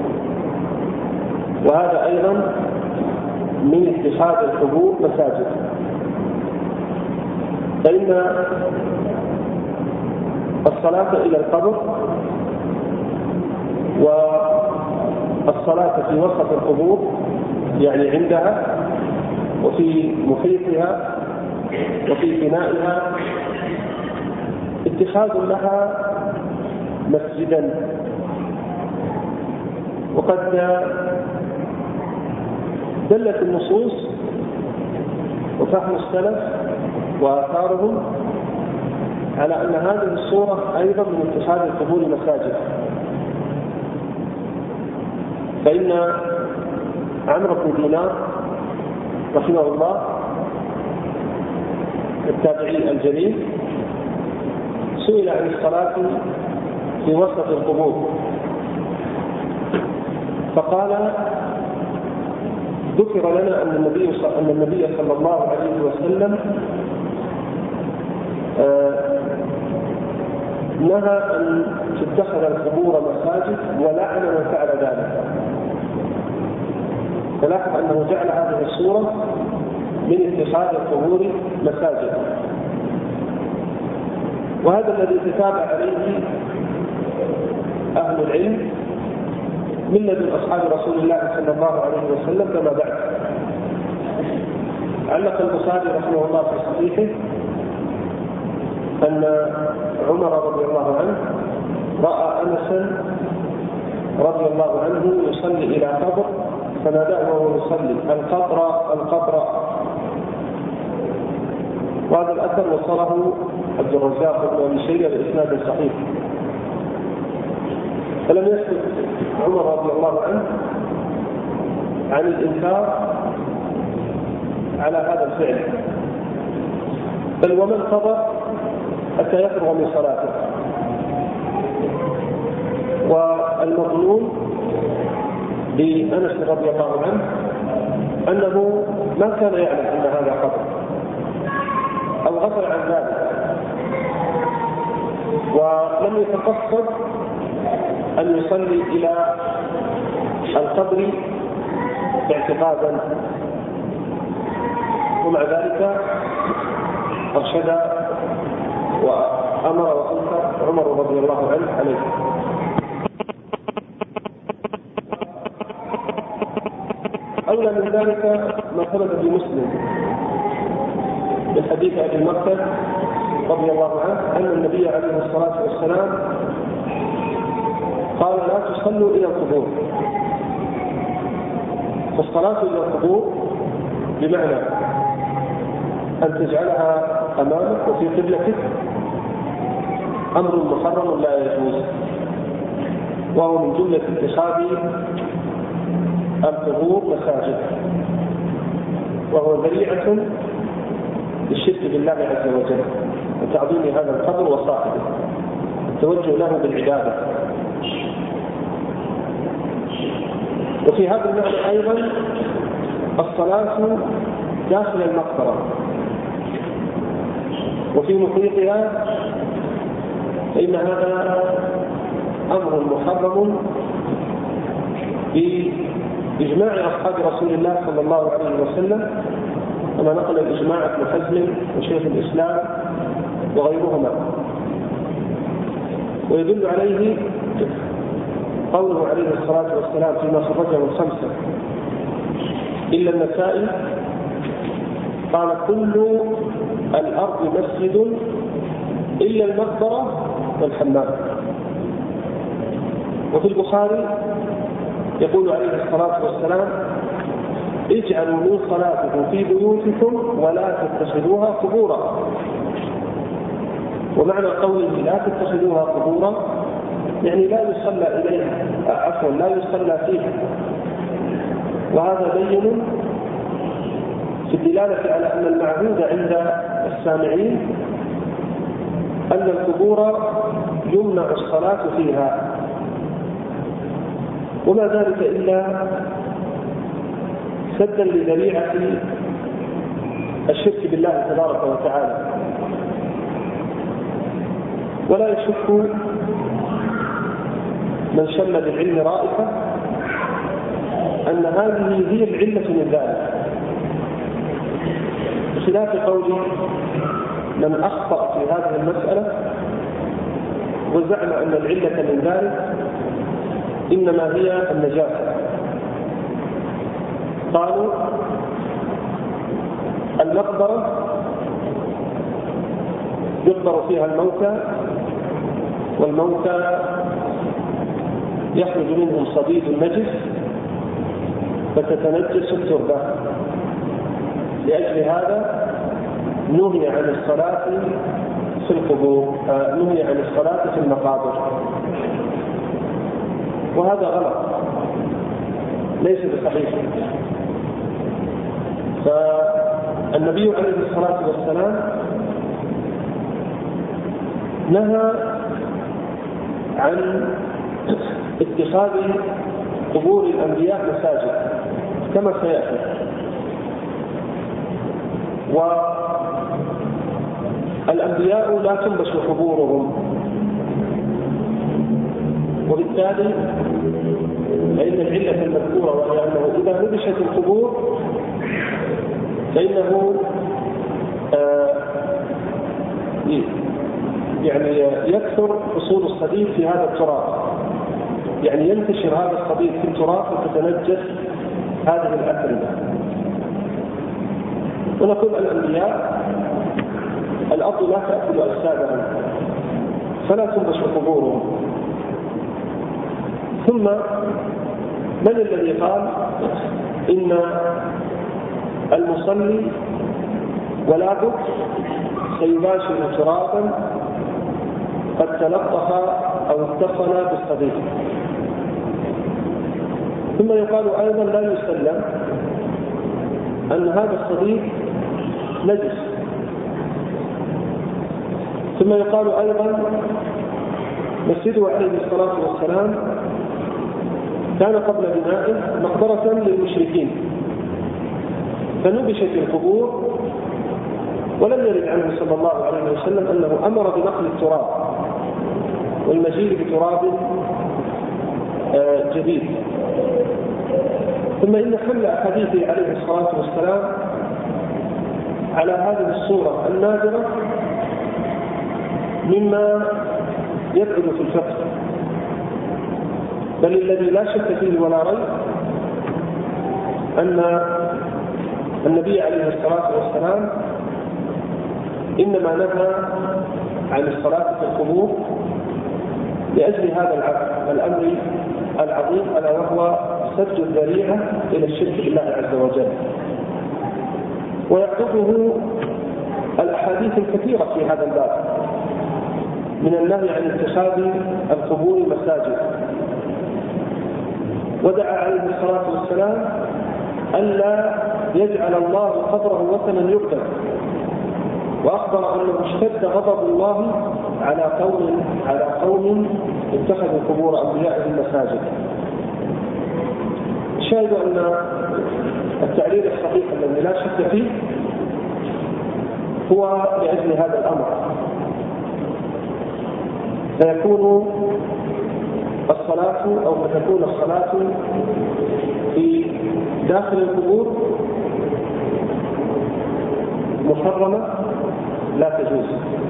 وهذا أيضا من اتخاذ القبور مساجد. فإن الصلاة إلى القبر والصلاة في وسط القبور، يعني عندها وفي محيطها وفي بنائها، اتخاذ لها مسجدا. وقد دلت النصوص وفهم السلف وآثارهم على أن هذه الصورة أيضا من اتخاذ القبور مساجد. فإن عمرو بن دينار رحمه الله التابعي الجليل سئل عن الصلاة في وسط القبور فقال: ذكر لنا أن النبي صلى الله عليه وسلم نهى أن تتخذ القبور مساجد ولعن من فعل ذلك. فلاحظ أنه جعل هذه الصورة من اتخاذ القبور مساجد، وهذا الذي تتابع عليه أهل العلم من لدن أصحاب رسول الله صلى الله عليه وسلم كما بعد. علق البخاري رحمه الله في صحيحه أن عمر رضي الله عنه رأى أنسا رضي الله عنه يصلي إلى قبر فناداه وهو يصلي: القطر القطر. وهذا الأثر وصله عبد الرزاق بن أبي شيبة بإسناد صحيح. فلم يسكت عمر رضي الله عنه عن الإنكار على هذا الفعل، بل ومن انتظر حتى يفرغ من صلاته. والمظنون بأنس رضي الله عنه أنه ما كان يعلم أن هذا قبر أو غفل عن ذلك ولم يتقصد أن يصلي إلى القبر اعتقادا، ومع ذلك أرشد وأمر وأنكر عمر رضي الله عنه عليه. أولى من ذلك ما ثبت في مسلم من حديث أبي المقتل رضي الله عنه أن النبي عليه الصلاة والسلام قال لا تصلوا إلى القبور. فالصلاة إلى القبور بمعنى أن تجعلها أمامك وفي قبلتك أمر محرم لا يجوز، وهو من جملة اتخاذ القبور مساجد، وهو ذريعة للشرك بالله عز وجل وتعظيم هذا القبر وصاحبه التوجه له بالعبادة. وفي هذا المعنى أيضا الصلاة داخل المقبرة وفي محيطها، فإن هذا أمر محرم بإجماع أصحاب رسول الله صلى الله عليه وسلم، كما نقل الإجماع ابن حزم وشيخ الإسلام وغيرهما. ويدل عليه قوله عليه الصلاة والسلام فيما خرجه الخمسة إلا النسائي قال كل الأرض مسجد إلا المقبرة والحمام. وفي البخاري يقول عليه الصلاة والسلام اجعلوا من صلاتكم في بيوتكم ولا تتخذوها قبورا. ومعنى قوله لا تتخذوها قبورا يعني لا يصلى إليها، لا يصلى فيها. وهذا بين في الدلالة على أن المعهود عند السامعين أن القبور يمنع الصلاة فيها، وما ذلك إلا سدا لذريعة الشرك بالله تبارك وتعالى. ولا يشك من شم بالعلم رائحة أن هذه هي العلة من ذلك، بخلاف قول من أخطأ في هذه المسألة وزعم أن العلة من ذلك إنما هي النجاسة. قالوا المقبرة يقبر فيها الموتى، والموتى يخرج منهم صديد النجس فتتنجس التربة. لأجل هذا نهي عن الصلاة في القبور، نهي عن الصلاة في المقابر، وهذا غلط ليس بصحيح. فالنبي عليه الصلاة والسلام نهى عن اتخاذ قبور الأنبياء مساجد كما سيأتي. والأنبياء لا تنبش قبورهم، وبالتالي فإن العلة المذكورة وهي أنه إذا نبشت القبور فإنه يعني يكثر حصول الصديد في هذا التراب، يعني ينتشر هذا الصديد في التراب وتتنجس هذه الأتربة. ونقول الأنبياء الأرض لا تأكل أجسادهم فلا تنبش قبورهم. ثم من الذي قال إن المصلي ولا بد سيباشر ترابا قد تلطخ أو اتصل بالصديق؟ ثم يقال أيضا لا يسلم أن هذا الصديق نجس. ثم يقال أيضا مسجده عليه الصلاة والسلام كان قبل بنائه مقبرة للمشركين، فنبشت القبور، ولم يرد عنه صلى الله عليه وسلم أنه أمر بنقل التراب والمجيء بتراب جديد. ثم إن حمل أحاديثه عليه الصلاة والسلام على هذه الصورة النادرة مما يبعد في الفقه، بل الذي لا شك فيه ولا ريب أن النبي عليه الصلاة والسلام إنما نهى عن الصلاة في القبور لأجل هذا الأمر العظيم، ألا وهو سد الذريعة إلى الشرك بالله عز وجل. ويعقبه الأحاديث الكثيرة في هذا الباب من النهي عن اتخاذ القبور مساجد. ودعا عليه الصلاة والسلام ألا يجعل الله قبره وثنا يعبد، وأخبر أنه اشتد غضب الله على قوم اتخذوا قبور أنبيائهم مساجد. الشاهد أن التعليل الصحيح الذي لا شك فيه هو لأجل هذا الأمر، فتكون الصلاة في داخل القبور محرمة لا تجوز.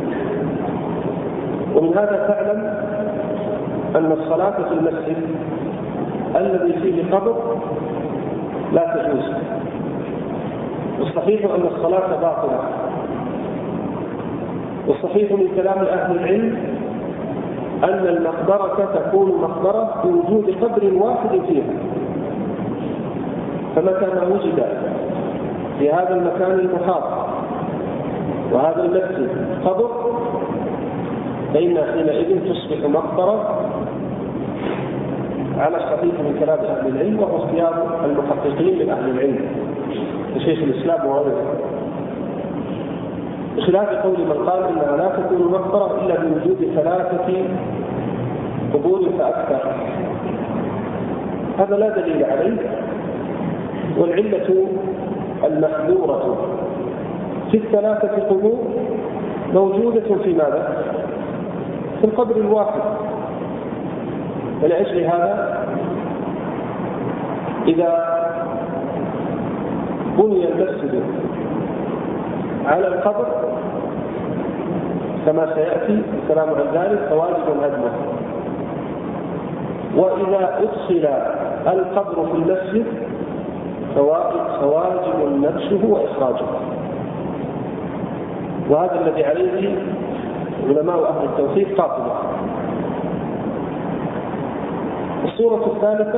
ومن هذا تعلم أن الصلاة في المسجد الذي فيه قبر لا تجوز. والصحيح أن الصلاة باطلة، والصحيح من كلام أهل العلم أن المقبرة تكون مقبرة بوجود قبر واحد فيها، فمتى ما وجد في هذا المكان المحاط وهذا المسجد قبر فإن حينئذ تصبح مقبرة على الصحيح من كلام أهل العلم، وهو اختيار المحققين من أهل العلم كشيخ الإسلام وغيره، بخلاف قول من قال إنها لا تكون مقبرة إلا بوجود 3 قبور فأكثر. هذا لا دليل عليه، والعلة المحذورة في 3 قبور موجودة في ماذا؟ في القبر الواحد. ولأجل هذا إذا بني المسجد على القبر كما سيأتي الكلام عن ذلك فواجب هدمه، وإذا أدخل القبر في المسجد فواجب نبشه وإخراجه. وهذا الذي عليه علماء أهل التوحيد قاطبة. الصورة الثالثة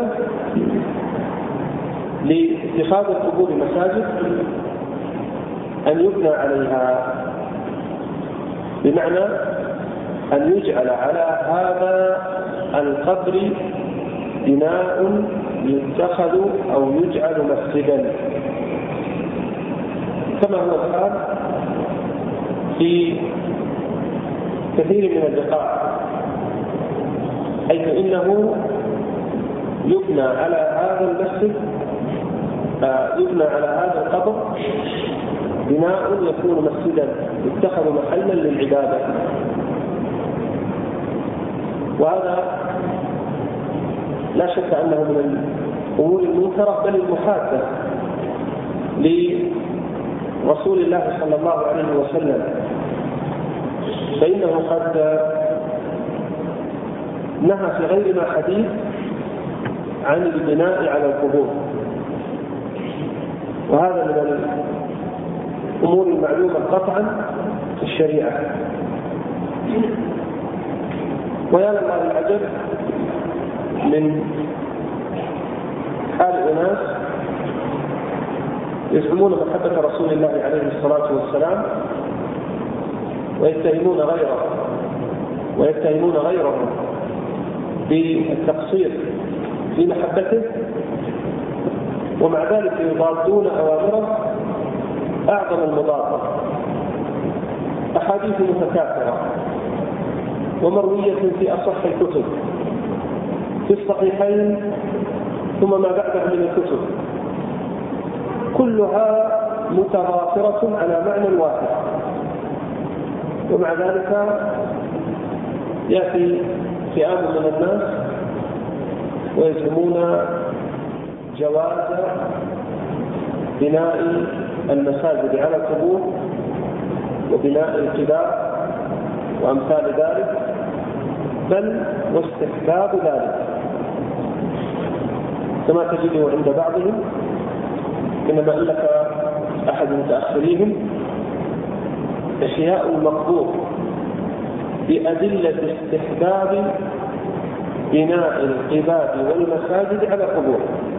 لاتخاذ القبور مساجد أن يبنى عليها، بمعنى أن يجعل على هذا القبر بناء يتخذ أو يجعل مسجدا، كما هو الحال في كثير من البقاع، حيث إنه يبنى على هذا المسجد يبنى على هذا القبر بناء يكون مسجدا يتخذ محلا للعبادة. وهذا لا شك أنه من الأمور المنكرة بل المحادة لرسول الله صلى الله عليه وسلم، فإنه قد نهى في غير ما حديث عن البناء على القبور، وهذا من الأمور المعلومة قطعا في الشريعة. ويا لله العجب من حال أناس يزعمون محبة رسول الله عليه الصلاة والسلام ويتهمون غيرهم بالتقصير في محبته، ومع ذلك يضادون أوامره أعظم المضادة. أحاديث متكاثرة ومروية في أصح الكتب في الصحيحين ثم ما بعدها من الكتب، كلها متضافرة على معنى واحد، ومع ذلك يأتي فئام من الناس ويزعمون جواز بناء المساجد على القبور وبناء القباب وأمثال ذلك، بل واستحباب ذلك، كما تجده عند بعضهم إنما ألف أحد متأخريهم إحياء المقبور بأدلة استحباب بناء القباب والمساجد على القبور.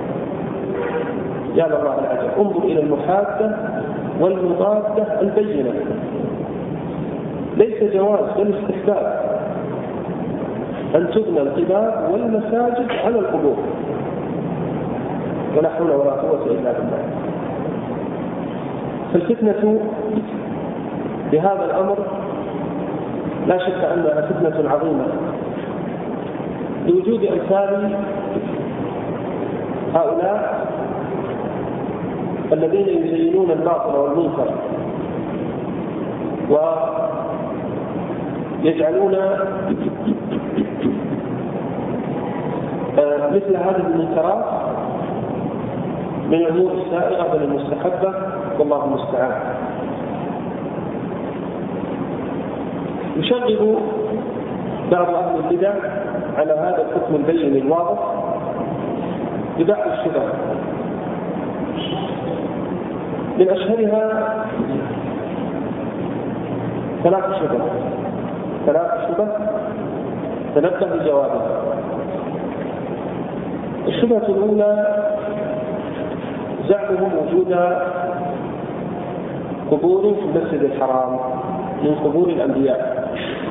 يا الله العجب، انظر إلى المحادة والمضادة البينة، ليس جواز بل استحباب أن تبنى القباب والمساجد على القبور، ولا حول ولا قوة إلا بالله. فالفتنة بهذا الأمر لا شك أنها فتنة عظيمة لوجود أمثال هؤلاء الذين يزينون الباطل والمنكر ويجعلون مثل هذه المنكرات من الأمور السائغة بل المستحبة، والله المستعان. يشغل بعض أهل البدع على هذا الحكم البين الواضح ببعض الشبه، من أشهرها ثلاث شبه تنبه بجوابها. الشبهة الأولى زعمهم وجود قبور في المسجد الحرام من قبور الأنبياء.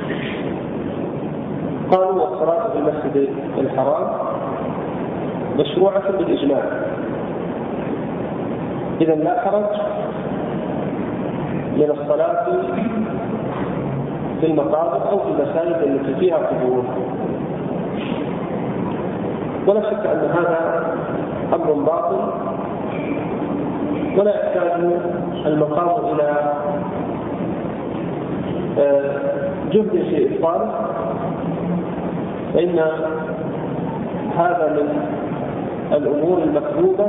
قالوا الصلاة في المسجد الحرام مشروعة بالإجماع، إذن لا حرج من الصلاة في المقابر أو في المساجد التي فيها قبور. ولا شك أن هذا أمر باطل، ولا يحتاج المقام إلى جهد في إبطاله، فإن هذا من الأمور المكذوبة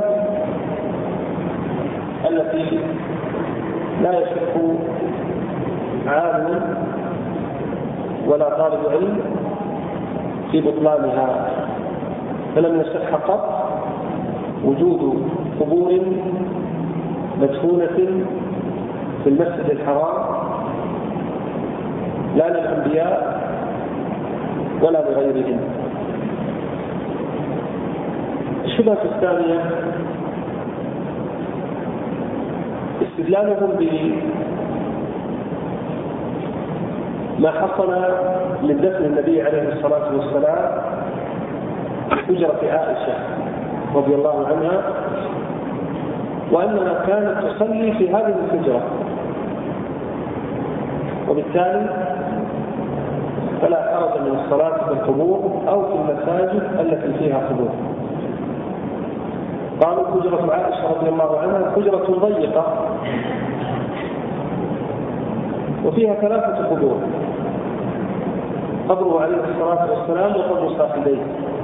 التي لا يشك عالم ولا طالب علم في بطلانها. فلم يصح قط وجود قبور مدفونة في المسجد الحرام لا للأنبياء ولا لغيرهم. الشبهة الثانية استدلالهم بما حصل من دفن النبي عليه الصلاة والسلام حجرة عائشة رضي الله عنها، وأنها كانت تصلي في هذه الحجرة، وبالتالي فلا حرج من الصلاة في القبور أو في المساجد التي فيها قبور. قالوا حجرة عائشة رضي الله عنها حجرة ضيقة وفيها 3 قبور، قبره عليه الصلاة والسلام وقبر صاحبيه،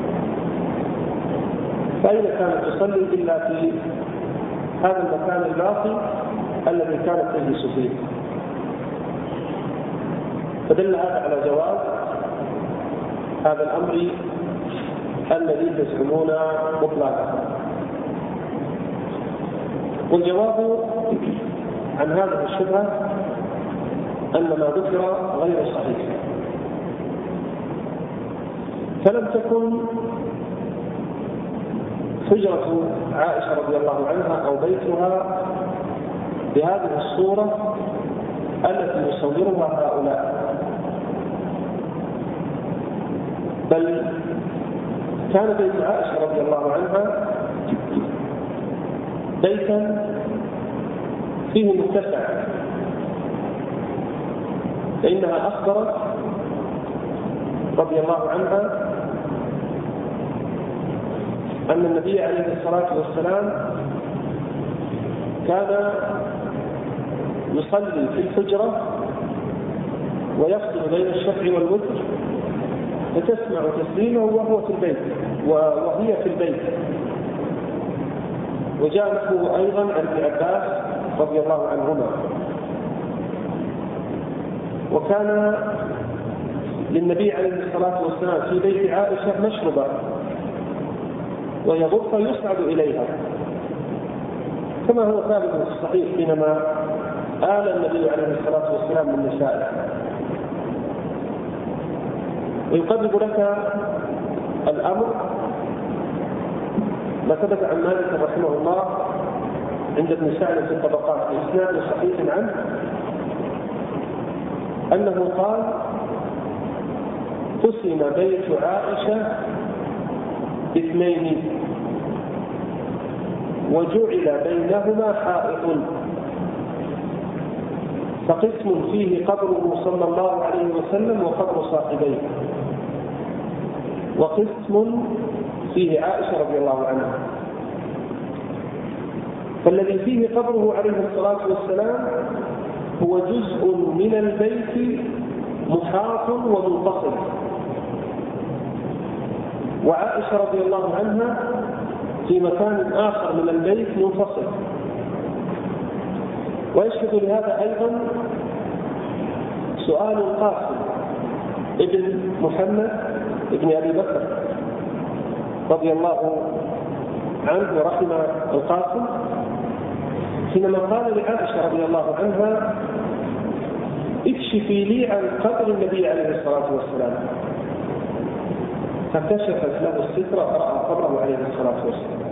فأين كانت تصلي إلا في هذا المكان الباقي الذي كانت تجلس فيه؟ فدل هذا على جواز هذا الأمر الذي تزعمون مطلقا. والجواب عن هذه الشبهة أن ما ذكر غير صحيح، فلم تكن حجرة عائشة رضي الله عنها أو بيتها بهذه الصورة التي يصورها هؤلاء، بل كان بيت عائشة رضي الله عنها بيتا فيه متسع، فإنها أخبرت رضي الله عنها أن النبي عليه الصلاة والسلام كان يصلي في الحجرة ويفصل بين الشفع والوتر فتسمع تسليمه وهو في البيت وهي في البيت. وجاء نحوه أيضا عن ابن عباس رضي الله عنهما. وكان للنبي عليه الصلاة والسلام في بيت عائشة مشربة وهي غرفة يصعد إليها كما هو ثابت في الصحيح حينما آل النبي عليه الصلاة والسلام من نسائه. ويقرب لك الأمر ما ثبت عن مالك رحمه الله عند ابن سعد في الطبقات بإسناد صحيح عنه أنه قال: قسم بيت عائشة باثنين وجعل بينهما حائط، فقسم فيه قبره صلى الله عليه وسلم وقبر صاحبيه، وقسم فيه عائشة رضي الله عنها. فالذي فيه قبره عليه الصلاة والسلام هو جزء من البيت محاط ومنفصل، وعائشة رضي الله عنها في مكان آخر من البيت منفصل. ويشهد لهذا أيضا سؤال القاسم ابن محمد ابن أبي بكر رضي الله عنه ورحم القاسم حينما قال لعائشة رضي الله عنها: اكشفي لي عن قبر النبي عليه الصلاة والسلام، فكشفت له الستر فرأى قبره عليه الصلاة والسلام.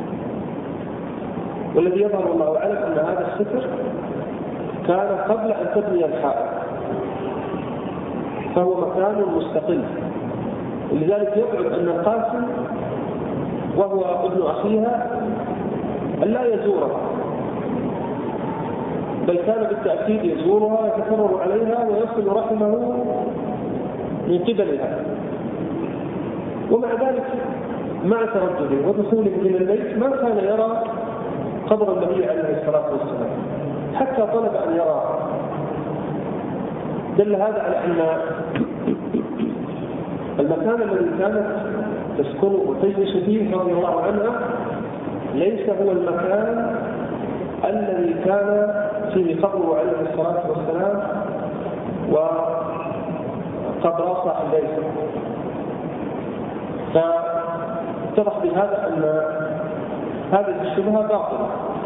والذي يظهر الله أعلم أن هذا الستر كان قبل أن تبني الحائط، فهو مكان مستقل. ولذلك يبعد أن القاسم وهو ابن أخيها أن لا يزورها، بل كان بالتأكيد يزورها ويتكرر عليها ويصل رحمه من قبلها. ومع ذلك مع تردده ودخوله من البيت ما كان يرى قبر النبي عليه الصلاة والسلام حتى طلب أن يراه. دل هذا على أن المكان الذي كانت تسكن وتجلس فيه رضي الله عنها ليس هو المكان الذي كان فيه قبره عليه الصلاة والسلام وقبر صاحبيه. فاتضح بهذا أن هذه الشبهة باطلة.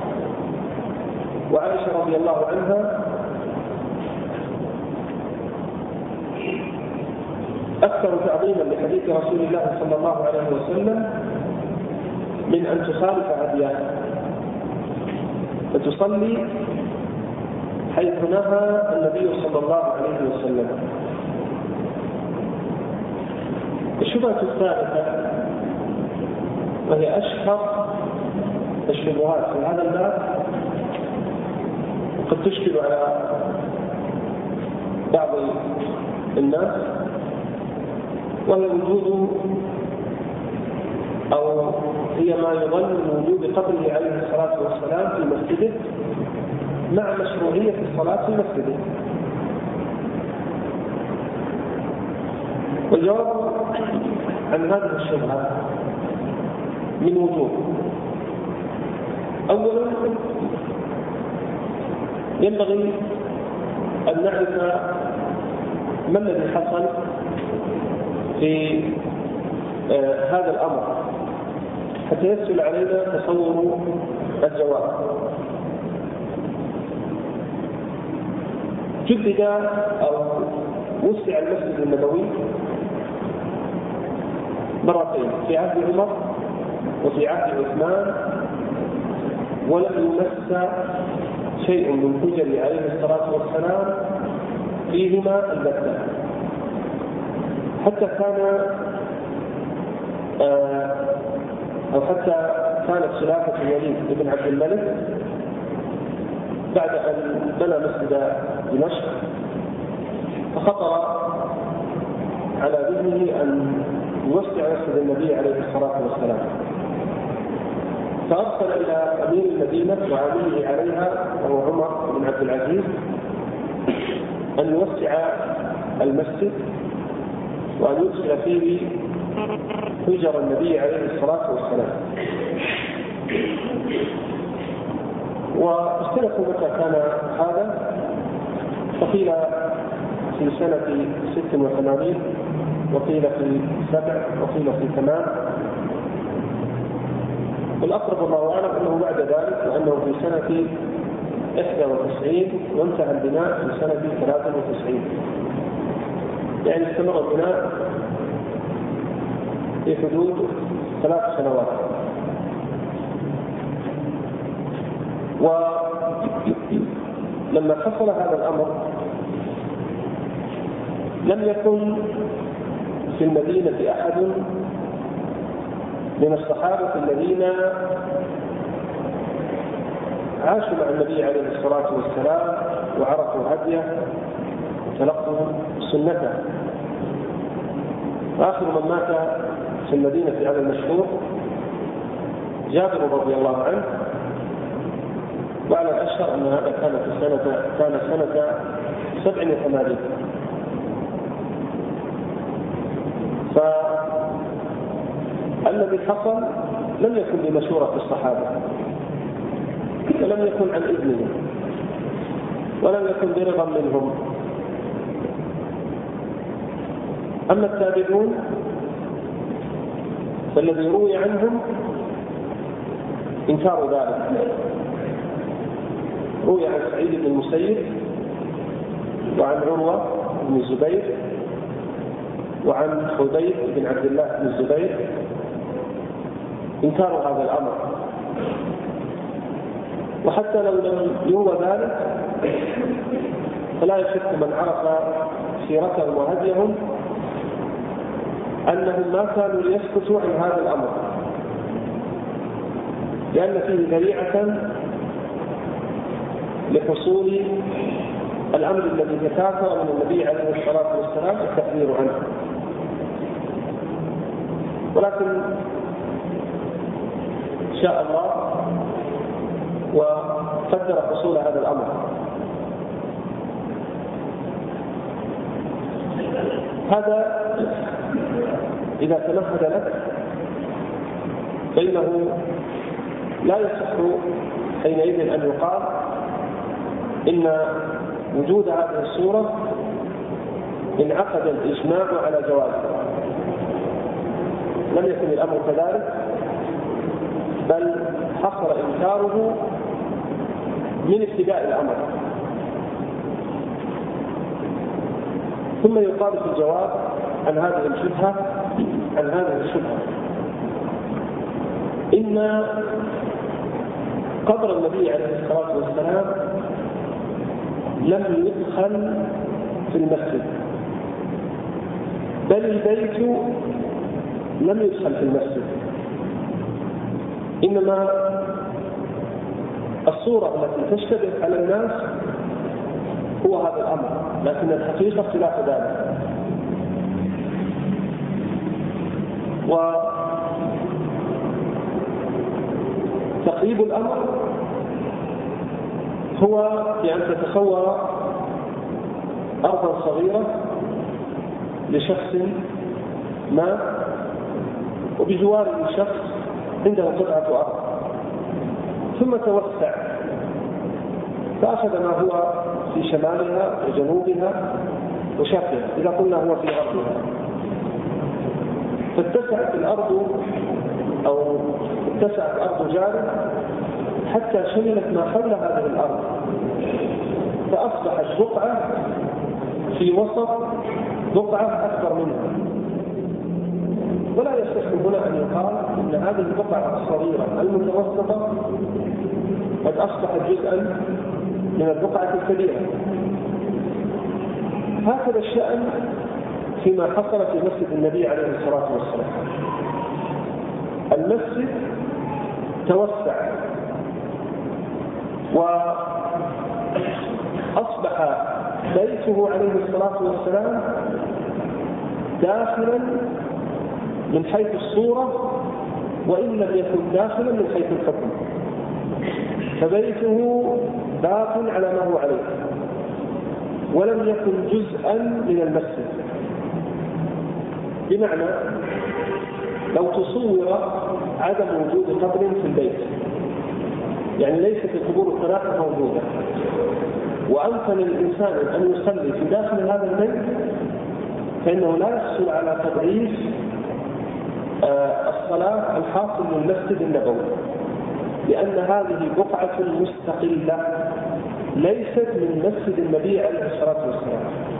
وعائشة رضي الله عنها أكثر تعظيما لحديث رسول الله صلى الله عليه وسلم من أن تخالف هديه، فتصلي حيث نهى النبي صلى الله عليه وسلم. الشبهة الثالثة وهي أشهر الشبهات في هذا الباب قد تشكل على بعض الناس، وهي وجود أو هي ما يظن من وجود قبره عليه الصلاة والسلام في مسجده مع مشروعية الصلاة في مسجده. والجواب عن هذه الشبهة من وجوه. أولا ينبغي أن نعرف ما الذي حصل في هذا الأمر حتى يسهل علينا تصور الجواب. جدد أو وسع المسجد النبوي مرتين في عهد عمر وفي عهد عثمان، ولم يمس شيء من حجر عليه الصلاة والسلام فيهما البتة، حتى كان أو حتى كانت خلافة الوليد بن عبد الملك بعد أن بنى مسجد دمشق فخطر على ذهنه أن يوسع مسجد النبي عليه الصلاة والسلام، فأرسل إلى أمير المدينة وعليه عليها وهو عمر بن عبد العزيز أن يوسع المسجد وأن يدخل فيه حجر النبي عليه الصلاة والسلام. واختلفوا متى كان هذا، فقيل في سنة 86 وقيل في 7 وقيل في 8. والأقرب الله أعلم أنه بعد ذلك، وأنه في سنة 91 وانتهى البناء في سنة 93. يعني استمر البناء في حدود 3 سنوات. ولما حصل هذا الأمر لم يكن في المدينة أحد من الصحابة الذين عاشوا مع النبي عليه الصلاة والسلام وعرفوا هديه وتلقوا سنته. آخر من مات في المدينة على المشهور جابر رضي الله عنه، وعلى الأشهر أن هذا كان سنة 87. فالذي حصل لم يكن بمشورة الصحابة، ولم يكن عن إذنهم، ولم يكن برضا منهم. أما التابعون فالذي روي عنهم إنكار ذلك. روي عن سعيد بن المسيب وعن عروة بن الزبير وعن حذيفة بن عبد الله بن الزبير إنكار هذا الأمر. وحتى لو لم يروى ذلك فلا يشك من عرف سيرتهم وهديهم أنهم ما كانوا ليسكتوا عن هذا الأمر، لأن فيه ذريعة لحصول الأمر الذي تكاثر من النبي عليه الصلاة والسلام التحذير عنه. ولكن شاء الله وقدر حصول هذا الأمر. هذا إذا تمهد لك فإنه لا يصح حينئذ أن يقال إن وجود هذه الصورة انعقد الإجماع على جوازها. لم يكن الأمر كذلك، بل حصل إنكاره من ابتداء الأمر. ثم يقال في الجواب عن هذه الشبهة إن قبر النبي عليه الصلاة والسلام لم يدخل في المسجد، بل البيت لم يدخل في المسجد، إنما الصورة التي تشتبه على الناس هو هذا الأمر، لكن الحقيقة خلاف ذلك. وتقريب الأمر هو بأن تتصور أرضا صغيرة لشخص ما، وبجواره شخص عنده قطعة أرض، ثم توسع فأخذ ما هو في شمالها وجنوبها وشرقها، إذا قلنا هو في أرضها، فاتسعت الأرض أو اتسعت أرض جاره حتى شملت ما حول هذه الأرض، فأصبحت بقعة في وسط بقعة أكبر منها. ولا يصح هنا أن يقال أن هذه البقعة الصغيرة المتوسطة قد أصبحت جزءا من البقعة الكبيرة. هكذا الشأن فيما حصل في مسجد النبي عليه الصلاة والسلام. المسجد توسع وأصبح بيته عليه الصلاة والسلام داخلا من حيث الصورة وإن لم يكن داخلا من حيث الحكم، فبيته باق على ما هو عليه ولم يكن جزءا من المسجد. بمعنى لو تصور عدم وجود قبر في البيت، يعني ليست القبور الثلاثة موجودة، وأمكن الإنسان أن يصلي في داخل هذا البيت، فإنه لا يحصل على تضعيف الصلاة الحاصل من المسجد النبوي، لأن هذه بقعة مستقلة ليست من مسجد النبي عليه الصلاة والسلام،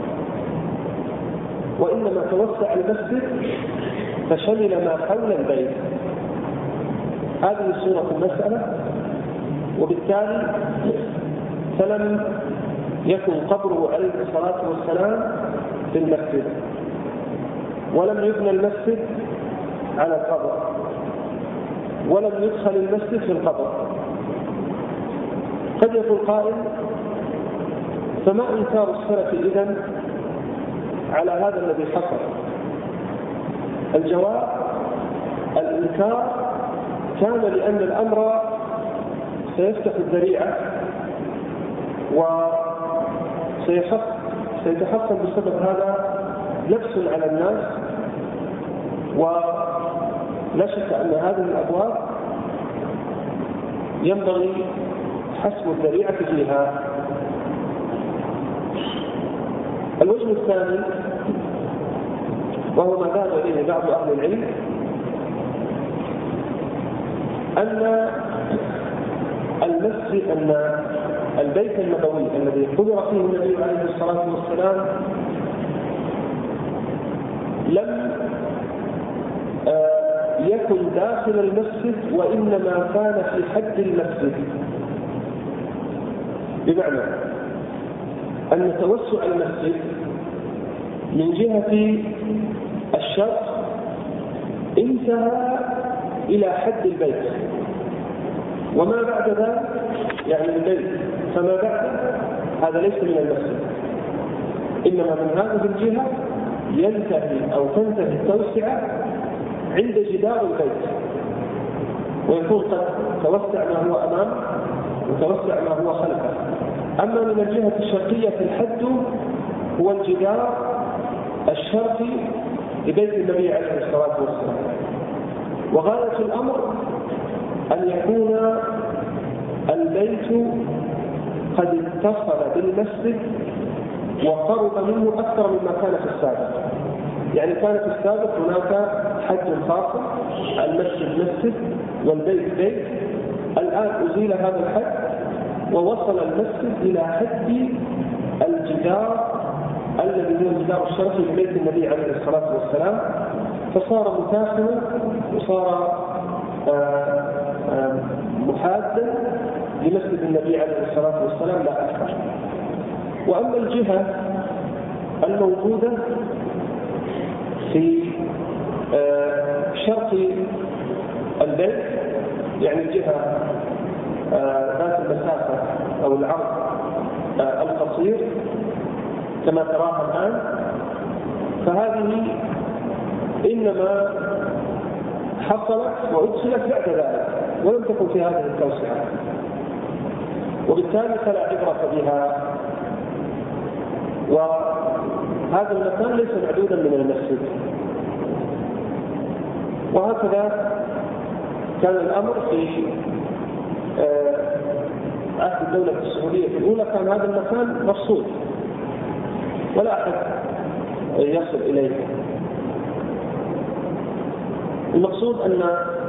وإنما توسع المسجد فشمل ما حول البيت. هذه صورة المسألة، وبالتالي فلم يكن قبره عليه الصلاة والسلام في المسجد، ولم يبنى المسجد على القبر، ولم يدخل المسجد في القبر. قد يقول قائل: فما إنكار السلف إذن على هذا الذي حصل؟ الجواب: الإنكار كان لأن الأمر سيفتح الذريعة وسيتحصل بسبب هذا لبس على الناس، ولا شك أن هذه الأبواب ينبغي حسم الذريعة فيها. الوجه الثاني، وهو ما ذهب إليه بعض أهل العلم، أن المسجد، أن البيت النبوي الذي حضر فيه النبي عليه الصلاة والسلام لم يكن داخل المسجد، وإنما كان في حد المسجد. بمعنى أن توسع المسجد من جهة الشرق انتهى إلى حد البيت، وما بعد ذلك يعني البيت فما بعد هذا ليس من المسجد، إنما من هذه الجهة ينتهي أو تنتهي التوسعة عند جدار البيت، ويكون قد توسع ما هو أمامه وتوسع ما هو خلفه. أما من الجهة الشرقية فالحد هو الجدار الشرقي لبيت النبي عليه الصلاة والسلام. وغاية الأمر أن يكون البيت قد اتصل بالمسجد وقرب منه أكثر مما كان في السابق. يعني كان في السابق هناك حد فاصل، المسجد مسجد والبيت بيت. الآن أزيل هذا الحد ووصل المسجد إلى حد الجدار الذي هو الجدار الشرقي لبيت النبي عليه الصلاة والسلام، فصار متاخما وصار محادا لمسجد النبي عليه الصلاة والسلام لا أكثر. وأما الجهة الموجودة في شرق البيت، يعني الجهة ذات المسافة أو العرض القصير كما تراها الآن، فهذه إنما حصلت وأدخلت بعد ذلك ولم تكن في هذه التوسعة، وبالتالي فلا عبرة بها، وهذا المكان ليس معدودا من المسجد. وهكذا كان الأمر في عهد الدولة السعودية في الأولى، كان هذا المكان مفصول ولا أحد يصل إليه. المقصود أن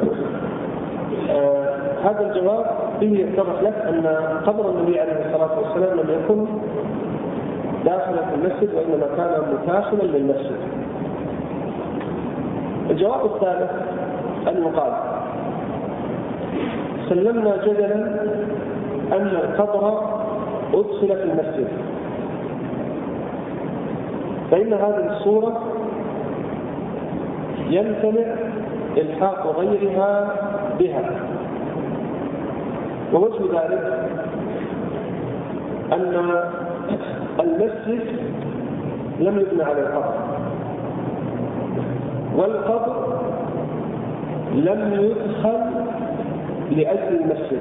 هذا الجواب به يتضح لك أن قبر النبي عليه الصلاة والسلام لم يكن داخلا في المسجد، وإنما كان متاخلا للمسجد. الجواب الثالث أن يقال: سلمنا جدلا أن القبر أدخل في المسجد، فإن هذه الصورة يمتنع إلحاق غيرها بها. ووجه ذلك أن المسجد لم يبنى على القبر، والقبر لم يدخل لأجل المسجد،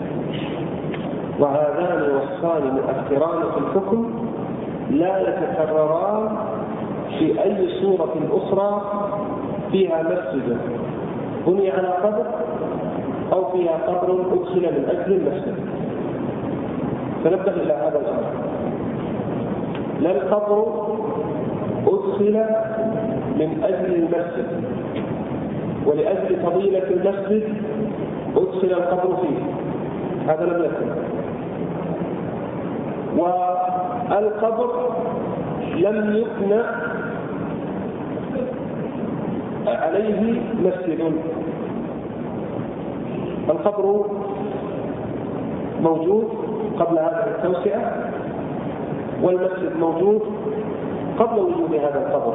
وهذان وصفان مؤثران في الحكم لا يتكرران في أي صورة أخرى فيها مسجد بني على قبر أو فيها قبر أدخل من أجل المسجد. فنبه إلى هذا الأمر، لا القبر أدخل من أجل المسجد ولأجل فضيلة المسجد أدخل القبر فيه، هذا لم يكن. والقبر لم يبنى عليه مسجد، القبر موجود قبل هذه التوسعة والمسجد موجود قبل وجود هذا القبر،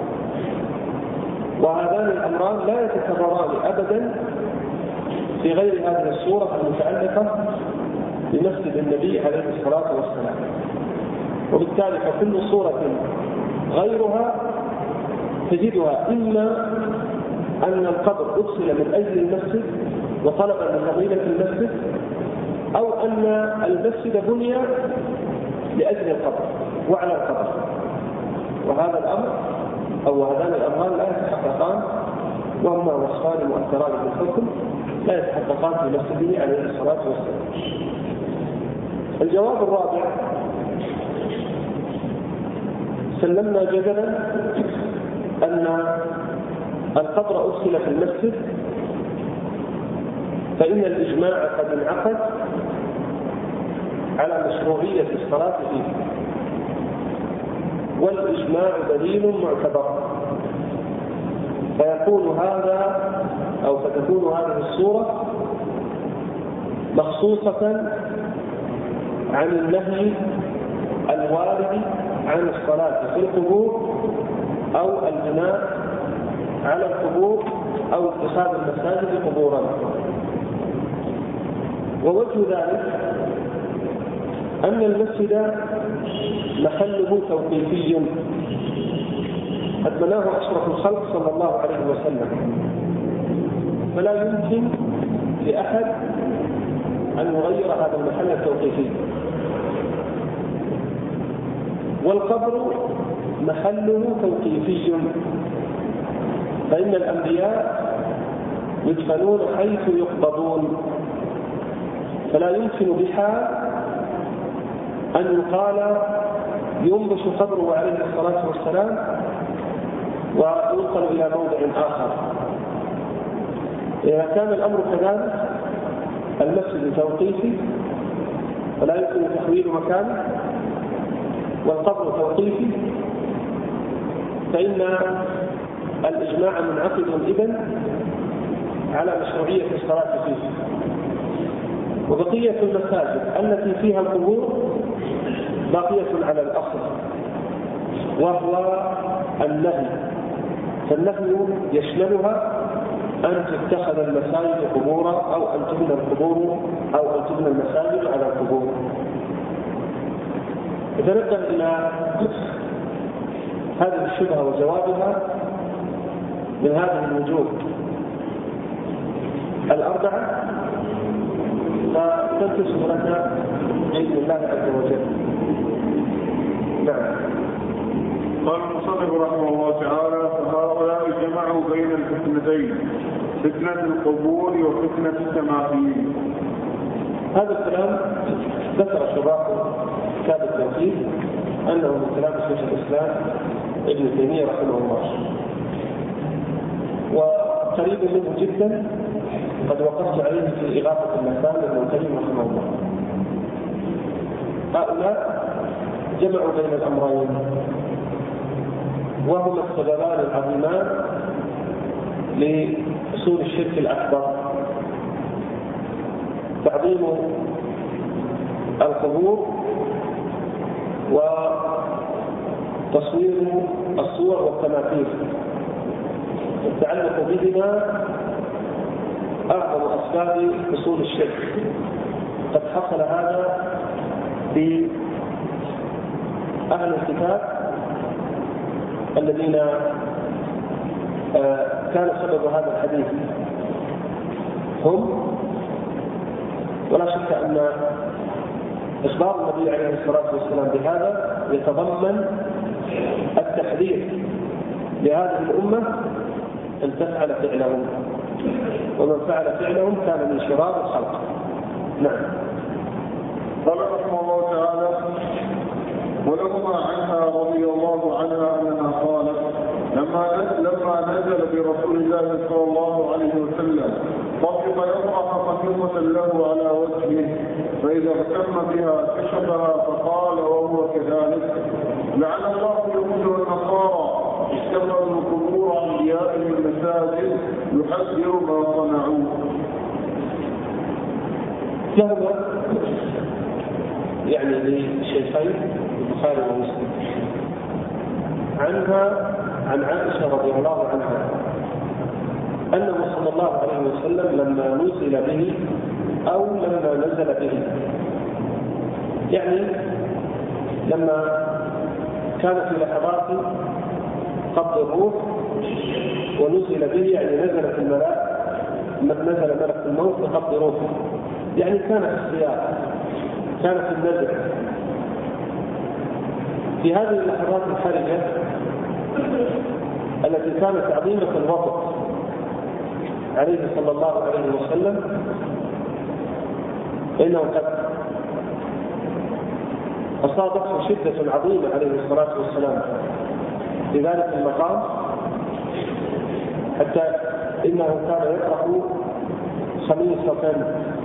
وهذان الأمران لا يتكرران أبدا في غير هذه الصورة المتعلقة بمسجد النبي عليه الصلاة والسلام. وبالتالي فكل صورة غيرها تجدها إما أن القبر أدخل من أجل المسجد وطلبا لفضيلة المسجد، أو أن المسجد بني لأجل القبر وعلى القبر، وهذا الأمر أو هذان الأمران لا يتحققان، وهما وصفان مؤثران بالحكم لا يتحققان في مسجده عليه الصلاة والسلام. الجواب الرابع: سلمنا جدلا أن القبر أدخل في المسجد، فإن الإجماع قد انعقد على مشروعية الصلاة فيه، والإجماع دليل معتبر، فيكون هذا أو فتكون هذه الصورة مخصوصة عن النهي الوارد عن الصلاة في القبور أو البناء على القبور أو اتخاذ المساجد قبورا. ووجه ذلك أن المسجد محله توقيفي قد بناه أشرف الخلق صلى الله عليه وسلم، فلا يمكن لأحد أن يغير هذا المحل التوقيفي. والقبر محله توقيفي، فإن الأنبياء يدفنون حيث يقبضون، فلا يمكن بحال أن يقال ينبش قبره عليه الصلاة والسلام وينقل إلى موضع آخر. إذا كان الأمر كذلك المسجد توقيفي فلا يمكن تحويل مكانه، والقبر توقيفي، فإن الإجماع منعقد إذن على مشروعية الصلاة فيه. وبقية المساجد التي فيها القبور باقية على الأصل، وهو النهي، فالنهي يشملها أن تتخذ المساجد قبورا أو أن تبنى القبور أو أن تبنى المساجد على القبور. إذا نبدأ إلى هذه الشبهة وجوابها من هذه الوجوه الأربعة، فتنتسب لك بإذن الله عز وجل. نعم. قال المصنف رحمه الله تعالى: فهؤلاء جمعوا بين الفتنتين، فتنة القبور وفتنة التماثيل. هذا الكلام ذكر شراح كتاب التوحيد أنه من كلام شيخ الإسلام ابن تيمية رحمه الله، وقريب منه جدا قد وقفت عليه في إغاثة اللسان ابن تيمية رحمه الله. هؤلاء جمعوا بين الأمرين، وهما السببان العظيمان لحصول الشرك الأكبر: تعظيم القبور وتصوير الصور والتماثيل. يتعلق بهما أعظم أسباب حصول الشرك. قد حصل هذا بأهل الكتاب الذين كان سبب هذا الحديث هم، ولا شك أن إخبار النبي عليه الصلاة والسلام بهذا يتضمن التحذير لهذه الأمة أن تفعل فعلهم، ومن فعل فعلهم كان من شرار الخلق. نعم. قال رحمه الله تعالى: ولهما عنها رضي الله عنها أنها قالت: لما نزل برسول الله صلى الله عليه وسلم طفق يطرح خفيفة له على وجهه، فإذا اهتم بها كشفها فقال وهو كذلك: لعن الله اليهود والنصارى اتخذوا قبور أنبيائهم المساجد يحذر ما صنعوا. لهما يعني لشيخين البخاري ومسلم عنها عن عائشة رضي الله عنها أنه صلى الله عليه وسلم لما نزل به أو لما نزل به، يعني لما كان في لحظات قبض الروح ونزل به، يعني نزل ملك الموت بقبض روحه، يعني كان في السياق، كان في النزل. في هذه اللحظات الحرجة التي كانت عظيمة الوقت عليه صلى الله عليه وسلم، إنه قد أصابته شدة عظيمة عليه الصلاة والسلام في ذلك المقام، حتى إنه كان يطرح خميصة